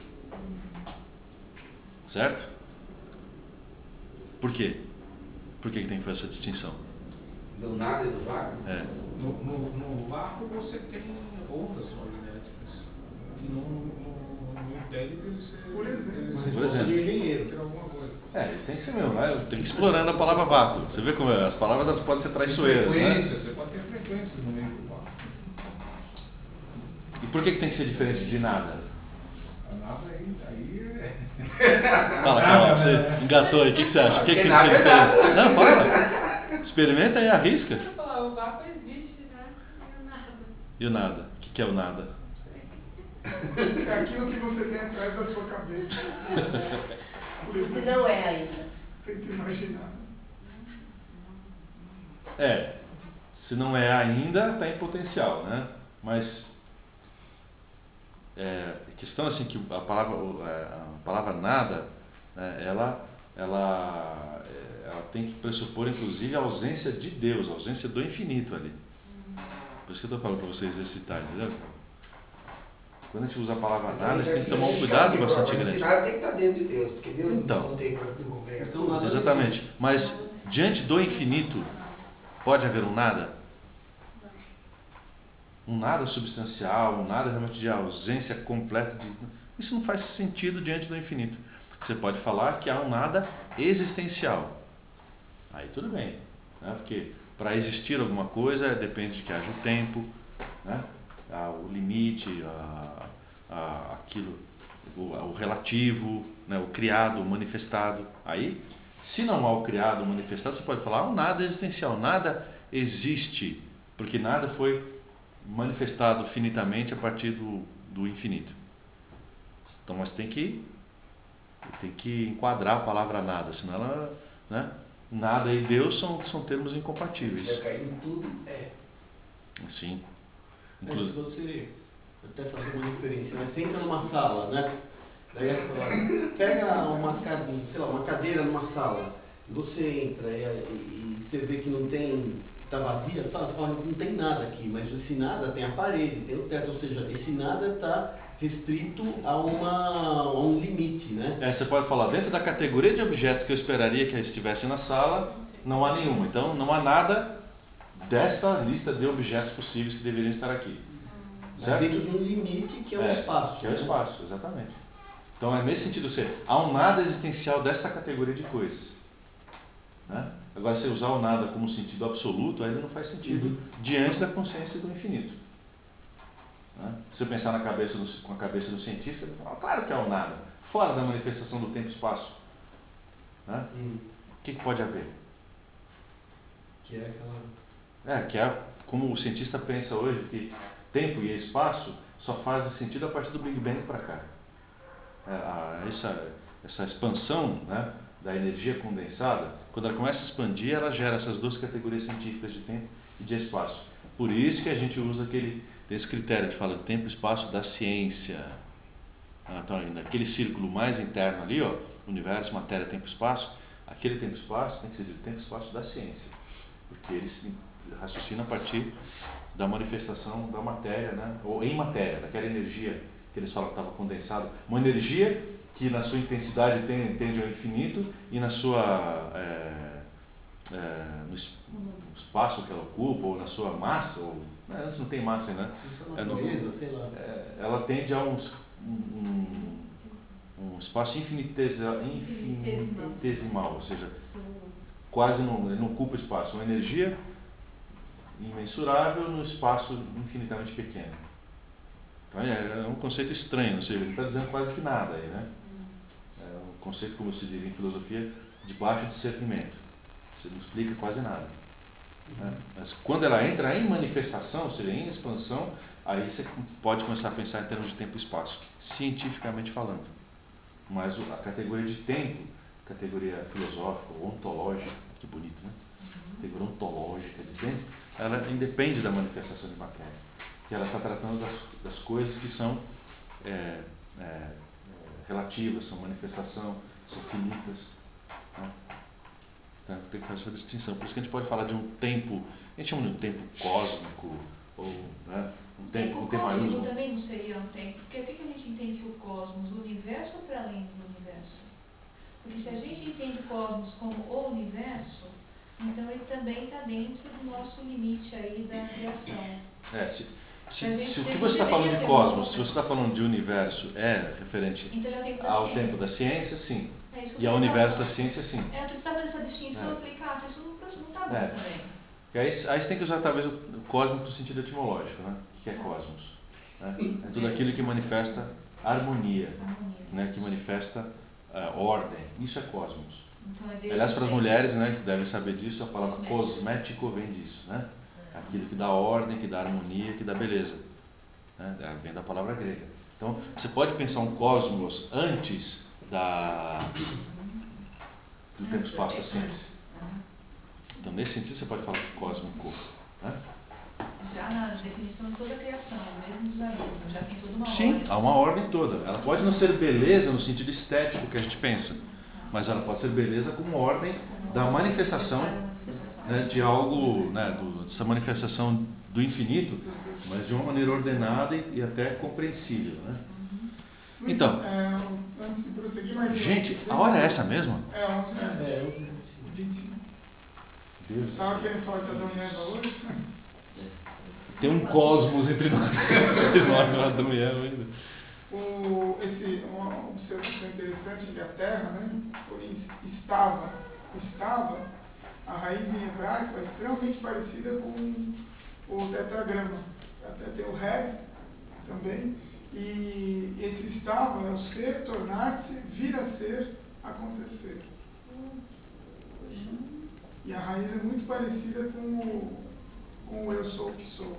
Certo? Por quê? Por que tem que fazer essa distinção? Do nada e do vácuo? No vácuo você tem ondas magnéticas que não impedem dele ser... Por exemplo. Por exemplo. De engenheiro, ter alguma coisa. Tem que ser mesmo, né? Tem que ir explorando a palavra vácuo. Você vê como as palavras elas podem ser traiçoeiras, né? Você pode ter frequências no meio do vácuo. E por que tem que ser diferente de nada? A nada aí é... Fala, você engatou aí, o que você acha? O que tem que ser diferente? Não, fala. Experimenta aí, arrisca. O vácuo existe, né? E o nada. E o nada? O que é o nada? É aquilo que você tem atrás da sua cabeça. Se não é ainda. Tenta imaginar. Se não é ainda, está em potencial, né? Mas a questão assim que a palavra nada, né, ela tem que pressupor inclusive a ausência de Deus, a ausência do infinito ali. Por isso que eu estou falando para vocês exercitarem, entendeu? Quando a gente usa a palavra nada, a gente tem que tomar um cuidado bastante grande. Esse nada tem que estar dentro de Deus, porque Deus Então, não tem congregação. então nada exatamente. Mas diante do infinito, pode haver um nada? Um nada substancial, um nada realmente de ausência completa de... Isso não faz sentido diante do infinito. Você pode falar que há um nada existencial. Aí tudo bem, né? Porque para existir alguma coisa depende de que haja o tempo, né? O limite, aquilo, o relativo, né? O criado, o manifestado. Aí, se não há o criado, o manifestado, você pode falar um nada existencial. Nada existe, porque nada foi manifestado finitamente a partir do infinito. Então, mas tem que Tem que enquadrar a palavra nada, senão ela, né? Nada e Deus são termos incompatíveis. Vai cair em tudo, Sim. Se você até fazer uma referência, né? Você entra numa sala, né? Daí pega uma cadeira numa sala, e você entra e você vê que não tem, está vazia a sala, você fala, não tem nada aqui, mas esse nada tem a parede, tem o teto, ou seja, esse nada está restrito a um limite, né? Você pode falar, dentro da categoria de objetos que eu esperaria que estivesse na sala, não há nenhuma. Então, não há nada desta lista de objetos possíveis que deveriam estar aqui. Certo? Dentro de um limite que é o espaço. Que é o espaço, exatamente. Então, é nesse sentido, há um nada existencial desta categoria de coisas. Né? Agora, se usar o nada como sentido absoluto, aí não faz sentido diante da consciência do infinito. Né? Se eu pensar com a cabeça do cientista, eu falo, claro que é um nada, fora da manifestação do tempo e espaço. Né? O que pode haver? Que é aquela... Que é como o cientista pensa hoje, que tempo e espaço só fazem sentido a partir do Big Bang para cá. Essa expansão, né, da energia condensada, quando ela começa a expandir, ela gera essas duas categorias científicas de tempo e de espaço. Por isso que a gente usa esse critério que fala de tempo e espaço da ciência. Então, naquele círculo mais interno ali, universo, matéria, tempo e espaço, aquele tempo e espaço tem que ser de tempo e espaço da ciência, porque ele se raciocina a partir da manifestação da matéria, né? Ou em matéria, daquela energia que eles falam que estava condensada, uma energia que na sua intensidade tende ao infinito e na sua no espaço que ela ocupa, ou na sua massa, ou antes não tem massa, né? Sei lá. Ela tende a um espaço infinitesimal, ou seja, quase não ocupa espaço, uma energia imensurável no espaço infinitamente pequeno. Então é um conceito estranho, ou seja, ele está dizendo quase que nada aí, né? É um conceito, como se diz em filosofia, de baixo discernimento. Você não explica quase nada. Né? Mas quando ela entra em manifestação, ou seja, em expansão, aí você pode começar a pensar em termos de tempo e espaço, cientificamente falando. Mas a categoria de tempo, categoria filosófica, ontológica, que bonito, né? Categoria ontológica de tempo, ela independe da manifestação de matéria, que ela está tratando das coisas que são relativas, são manifestação, são finitas. Né? Então, tem que fazer essa distinção. Por isso que a gente pode falar de um tempo, a gente chama de um tempo cósmico, ou um tempo com T maiúsculo. O cósmico também não seria um tempo, porque o que a gente entende que o cosmos, o universo, ou para além do universo? Porque se a gente entende o cosmos como o universo, então ele também está dentro do nosso limite aí da criação. Se o que você está falando de cosmos, se você está falando de universo, é referente ao tempo da ciência, sim. E ao universo da ciência, sim. Tu está fazendo essa distinção, eu falei, Cássio, isso não está bom também. E aí você tem que usar talvez o cósmico no sentido etimológico, né? O que é cosmos? É tudo aquilo que manifesta harmonia, né? Que manifesta ordem. Isso é cosmos. Então, aliás, para as mulheres, né, que devem saber disso, a palavra cosmético vem disso, né? Aquilo que dá ordem, que dá harmonia, que dá beleza. Né? Vem da palavra grega. Então, você pode pensar um cosmos antes do tempo espaço da ciência. Então, nesse sentido, você pode falar de cósmico. Né? Já na definição de toda a criação, mesmo dos alunos, já tem toda uma ordem. Sim, há uma ordem toda. Ela pode não ser beleza no sentido estético que a gente pensa, mas ela pode ser beleza como ordem da manifestação, né, de algo, né, dessa manifestação do infinito, mas de uma maneira ordenada e até compreensível. Né? Então, antes de prosseguir, mas gente, a hora é essa mesmo? 11h25. Deus. Estava querendo falar de Adão e Eva hoje? Tem um cosmos entre nós. 9 Adão e Eva ainda. Uma observação interessante que a Terra, né, estava, a raiz em hebraico é extremamente parecida com o tetragrama. Até tem o Ré também. E esse estava é o ser, tornar-se, vir a ser, acontecer. E a raiz é muito parecida com o eu sou o que sou.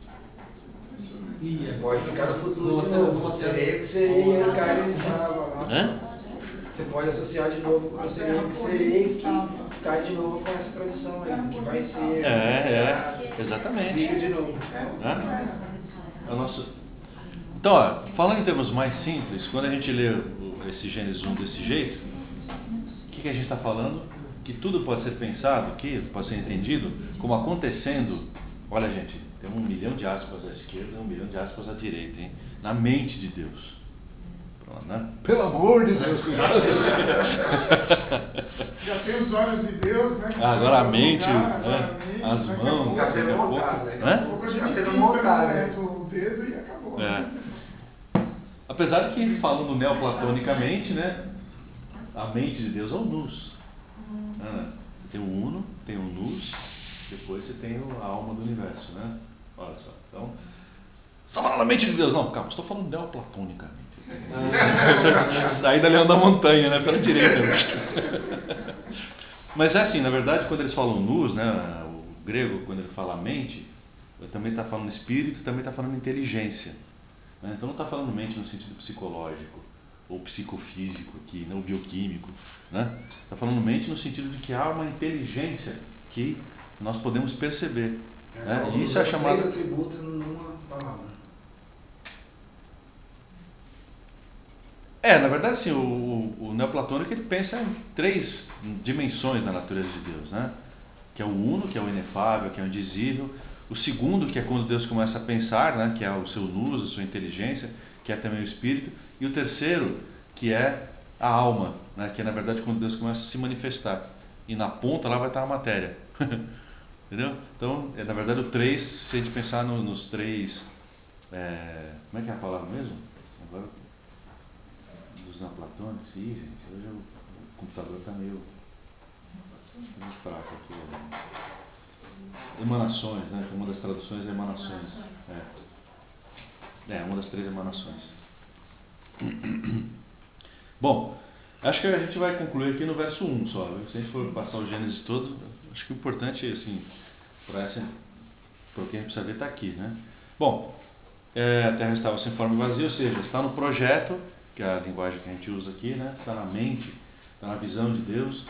Pode ficar no futuro de novo. Seria o que seria encarnizado lá. Hã? Você pode associar de novo com a sereia, que cai de novo com essa tradição aí, que vai ser. Exatamente. Liga de novo. É o nosso... Então, ó, falando em termos mais simples, quando a gente lê esse Gênesis 1 desse jeito, o que a gente está falando? Que tudo pode ser pensado aqui, pode ser entendido como acontecendo. Olha, gente, tem 1 milhão de aspas à esquerda e 1 milhão de aspas à direita, hein? Na mente de Deus. Pronto, né? Pelo amor de Deus, cuidado. Já tem os olhos de Deus, né? Agora a mente, as daqui a mãos. pouco, Está sendo daqui a pouco, montado, daqui né? a pouco a gente Está sendo pinta montado, no né? teto o dedo e acabou. Apesar de que, falando neoplatonicamente, né, a mente de Deus é o nous. Você tem o uno, tem o nous, depois você tem a alma do universo, né? Olha só. Então, você está falando da mente de Deus? Não, calma, estou falando neoplatonicamente. Sair da Leão da Montanha, né, pela direita. Mas é assim, na verdade, quando eles falam nous, né, o grego, quando ele fala mente, também está falando espírito, também está falando inteligência. Né? Então não está falando mente no sentido psicológico ou psicofísico aqui, não bioquímico, né? Está falando mente no sentido de que há uma inteligência que nós podemos perceber, né? E isso é chamado... 3 atributos numa palavra. Na verdade, sim, o neoplatônico ele pensa em 3 dimensões da natureza de Deus, né? Que é o uno, que é o inefável, que é o indizível. O segundo, que é quando Deus começa a pensar, né? Que é o seu nous, a sua inteligência, que é também o espírito. E o terceiro, que é a alma, né? Que é, na verdade, quando Deus começa a se manifestar. E na ponta lá vai estar a matéria. Entendeu? Então, na verdade, o 3, se a gente pensar nos 3... como é que é a palavra mesmo? Agora, dos neoplatônicos. Ih, gente, hoje o computador está meio fraco aqui. Emanações, né? Uma das traduções é emanações. Uma das 3 emanações. Bom, acho que a gente vai concluir aqui no verso 1 só. Se a gente for passar o Gênesis todo, acho que o importante, assim, para o que a gente precisa ver está aqui, né? Bom, a terra estava sem forma e vazia, ou seja, está no projeto, que é a linguagem que a gente usa aqui, né? Está na mente, está na visão de Deus.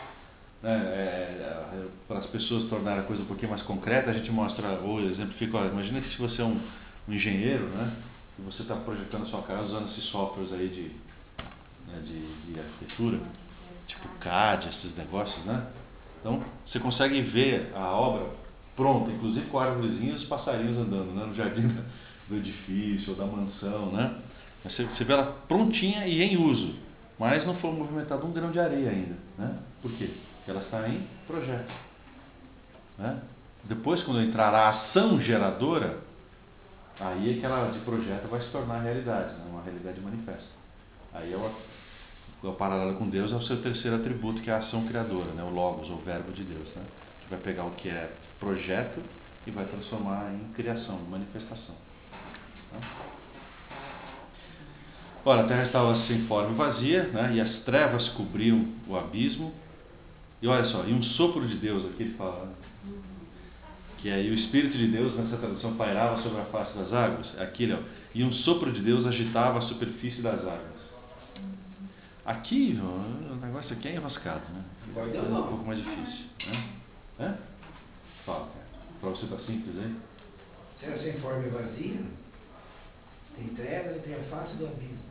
Para as pessoas tornarem a coisa um pouquinho mais concreta, a gente mostra, ou exemplifica, imagina que se você é um engenheiro, né? E você está projetando a sua casa usando esses softwares aí de arquitetura, tipo CAD, esses negócios, né? Então, você consegue ver a obra pronta, inclusive com árvorezinhas e os passarinhos andando, né? No jardim do edifício ou da mansão, né? Você vê ela prontinha e em uso, mas não foi movimentado um grão de areia ainda, né? Por quê? Porque ela está em projeto, né? Depois, quando entrar a ação geradora, aí é que ela de projeto vai se tornar realidade, né? Uma realidade manifesta. Aí o paralelo com Deus é o seu terceiro atributo, que é a ação criadora, né? O Logos, o verbo de Deus, né? Que vai pegar o que é projeto e vai transformar em criação, em manifestação. Tá? Ora, a terra estava sem forma e vazia, né? E as trevas cobriam o abismo. E olha só, e um sopro de Deus, aqui ele fala, né? Que aí o Espírito de Deus, nessa tradução, pairava sobre a face das águas. Aqui, ó, e um sopro de Deus agitava a superfície das águas. Aqui, ó, o negócio aqui é enroscado, né? Vai ser um pouco mais difícil, né? Fala, cara. Para você tá simples aí? Terra sem forma e vazia, tem trevas e tem a face do abismo.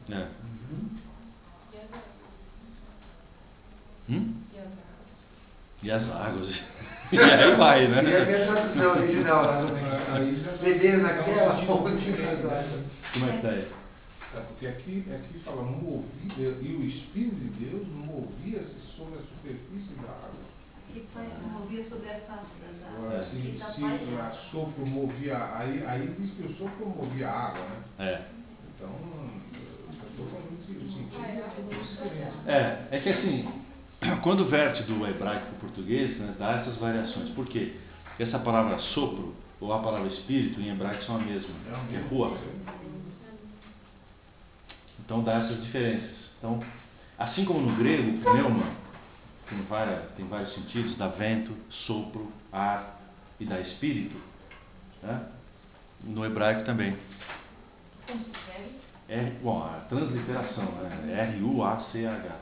E as águas. E aí vai, né? E a minha tradução original lá no beber naquela fonte das águas. Como é que tá aí? Porque aqui fala, movia, e o Espírito de Deus movia-se sobre a superfície da água. Que pai se movia sobre a face das Agora, águas. se a sopro movia, aí diz que o sopro movia a água, né? Então, totalmente o sentido é totalmente diferente. É que assim, quando verte do hebraico para o português, né, dá essas variações. Por quê? Porque essa palavra sopro ou a palavra espírito em hebraico são a mesma, que é ruach. Então dá essas diferenças. Então, assim como no grego, pneuma tem vários sentidos, dá vento, sopro, ar e dá espírito, né? No hebraico também. Como se escreve? Bom, a transliteração, né? R-U-A-C-H.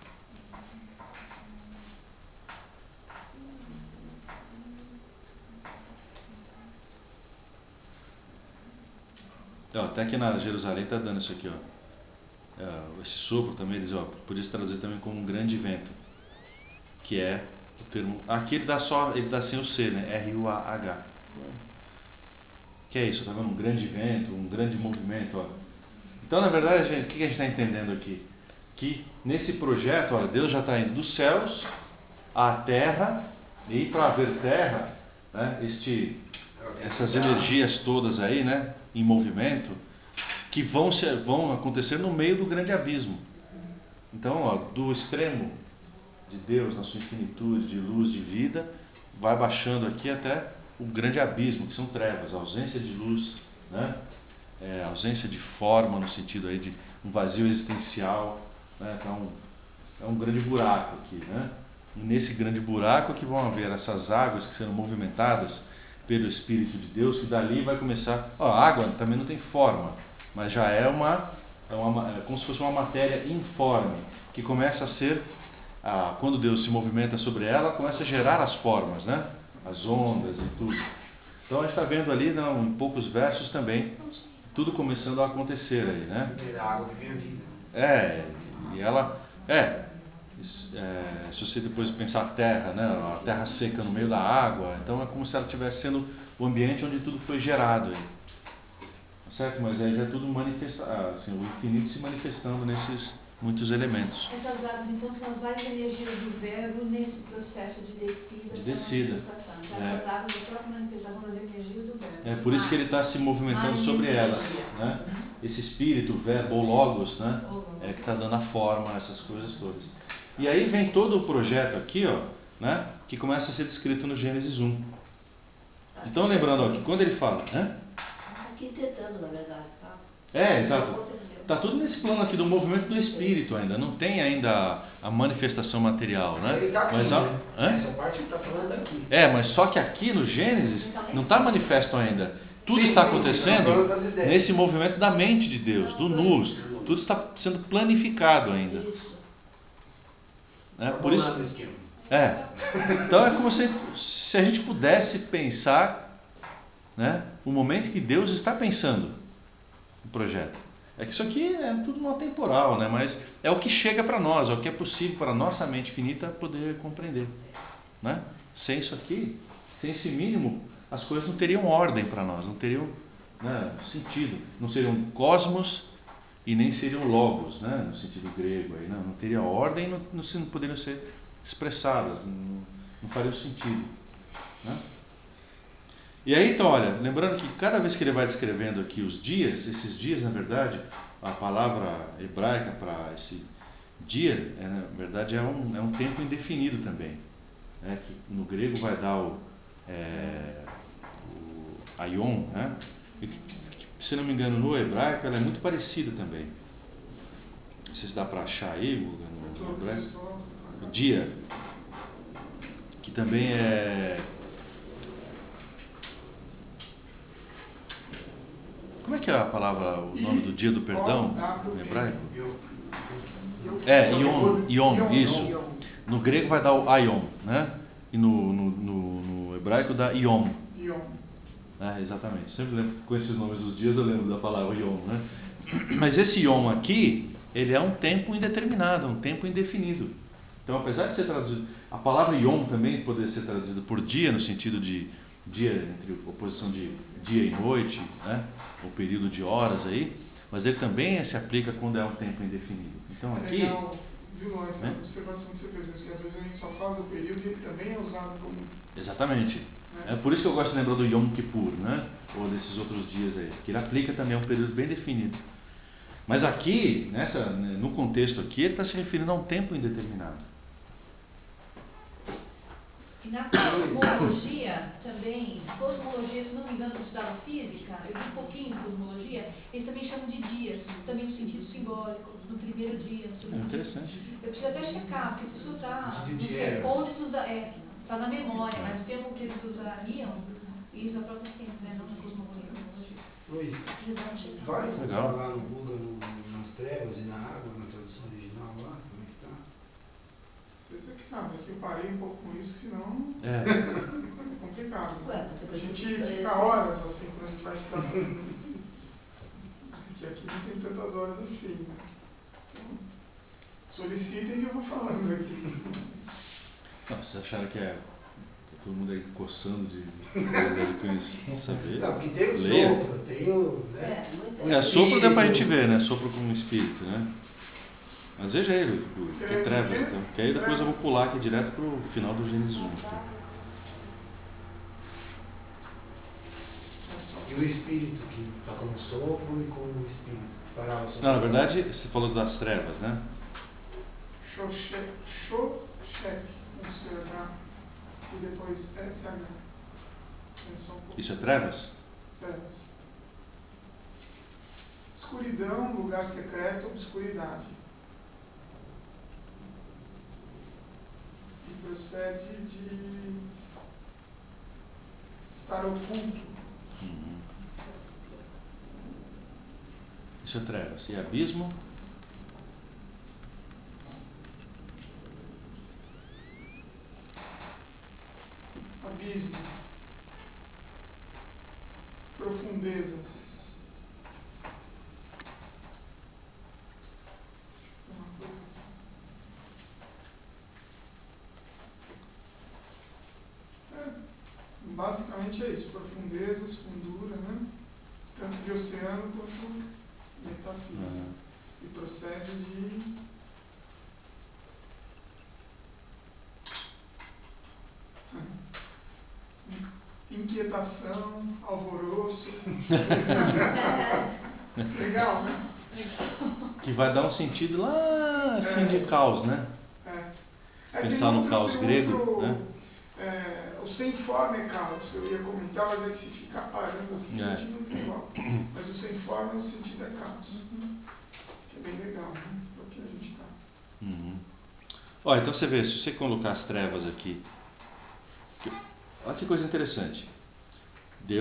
Então, até aqui na Jerusalém está dando isso aqui, ó. Esse sopro também, eles, podia se traduzir também como um grande vento, que é o termo. Aqui ele dá sem o C, né? R-U-A-H. Que é isso, tá vendo? Um grande vento, um grande movimento, ó. Então, na verdade, o que a gente está entendendo aqui? Que nesse projeto, olha, Deus já está indo dos céus à terra, e para haver terra, né, essas energias todas aí, né, em movimento, que vão acontecer no meio do grande abismo. Então, ó, do extremo de Deus, na sua infinitude de luz, de vida, vai baixando aqui até o grande abismo, que são trevas, a ausência de luz, né? A ausência de forma, no sentido aí de um vazio existencial, né? Então, é um grande buraco aqui, né? E nesse grande buraco que vão haver essas águas que serão movimentadas pelo Espírito de Deus, que dali vai começar. A água também não tem forma, mas já é como se fosse uma matéria informe, que começa a ser, quando Deus se movimenta sobre ela, começa a gerar as formas, né? As ondas e tudo. Então a gente está vendo ali, em poucos versos também, tudo começando a acontecer aí, né? Da água que vem a vida. E ela, se você depois pensar a terra, né? A terra seca no meio da água, então é como se ela estivesse sendo o ambiente onde tudo foi gerado aí. Certo? Mas aí já é tudo assim, o infinito se manifestando nesses muitos elementos. Essas águas, então, são as várias energias do verbo nesse processo de descida. Manifestação. Então, essas águas é a própria manifestação das energias do verbo. É por isso que ele está se movimentando sobre elas, né? Esse espírito, o verbo, ou logos, né? É que está dando a forma a essas coisas todas. E aí vem todo o projeto aqui, ó, né? Que começa a ser descrito no Gênesis 1. Então, lembrando, ó, que quando ele fala... Arquitetando, na verdade, tá? Exato. Está tudo nesse plano aqui do movimento do Espírito ainda. Não tem ainda a manifestação material, né? Ele está aqui, mas, né? Essa parte que está falando aqui. Mas só que aqui no Gênesis não está manifesto ainda. Tudo está acontecendo nesse movimento da mente de Deus, do nous. Tudo está sendo planificado ainda. Por isso. Então é como se a gente pudesse pensar, né, o momento que Deus está pensando no projeto. É que isso aqui é tudo não temporal, né? Mas é o que chega para nós, é o que é possível para a nossa mente finita poder compreender, né? Sem isso aqui, sem esse mínimo, as coisas não teriam ordem para nós, não teriam, né, sentido. Não seriam cosmos e nem seriam logos, né, no sentido grego. Aí, não teria ordem e não poderiam ser expressadas, não faria sentido, né? E aí, então, olha, lembrando que cada vez que ele vai descrevendo aqui os dias, esses dias, na verdade, a palavra hebraica para esse dia, na verdade, é um tempo indefinido também, né? Que no grego vai dar o aion, né? E, se não me engano, no hebraico ela é muito parecida também. Não sei se dá para achar aí no hebraico. O dia, que também é... Como é que é a palavra, o nome do dia do perdão em hebraico? Ion, isso. No grego vai dar o aion, né? E no hebraico dá Yom. Exatamente. Sempre lembro, com esses nomes dos dias eu lembro da palavra Yom, né? Mas esse Yom aqui, ele é um tempo indeterminado, um tempo indefinido. Então, apesar de ser traduzido, a palavra Yom também poderia ser traduzida por dia, no sentido de dia, entre oposição de dia e noite, né? O período de horas aí, mas ele também se aplica quando é um tempo indefinido. Então aqui... legal, viu, essa observação que você fez, que às vezes a gente só fala do período e ele também é usado como... Exatamente. É por isso que eu gosto de lembrar do Yom Kippur, né? Ou desses outros dias aí, que ele aplica também a um período bem definido. Mas aqui, no contexto aqui, ele está se referindo a um tempo indeterminado. E na cosmologia também, se não me engano, eu estudava física, eu vi um pouquinho de cosmologia, eles também chamam de dias, também no sentido simbólico, no primeiro dia, no segundo dia. Interessante. Eu preciso até checar, porque se isso está, não sei onde se usa, está na memória, mas o termo que eles usariam, isso na própria ciência, né, não na cosmologia. Luiz, Brilhante. vai Legal. lá no Google, nas trevas e na água, na tradução original lá, como é que tá? Vocês é que sabem, aqui eu parei um pouco com isso, senão É. é complicado. Ué, mas A depois gente você fica horas assim quando a gente vai estudar. Porque aqui não tem tantas horas assim, né? Então, solicitem que eu vou falando aqui. Não, vocês acharam que tá todo mundo aí coçando de conhecer, saber? Não, porque tem o Leia. sopro, tem o. Né? Sopro dá pra gente ver, né? Sopro como espírito, né? Mas veja aí, o que é trevas, então. Que aí depois eu vou pular aqui direto pro final do Gênesis 1. E o espírito que tá como sopro e como o espírito. Parava Não, na verdade, você falou das trevas, né? Xoxek, com CH, e depois SH. É só um pouco. Isso é trevas? Trevas. Escuridão, lugar secreto, obscuridade. E procede de estar oculto. Uhum. Isso é trevas. E abismo? Abismo. Profundezas. Basicamente é isso, profundezas, fundura, né? Tanto de oceano quanto metafísica. Uhum. E procede de inquietação, alvoroço. Legal, né? Que vai dar um sentido lá assim de caos, né? Pensar no caos grego, né? O sem forma é caos, eu ia comentar, mas é que se ficar parando assim, o sentido não tem igual. Mas o sem forma, o sentido é caos. Que é bem legal, né? Para que a gente está. Uhum. Ó, então você vê, se você colocar as trevas aqui, olha que coisa interessante.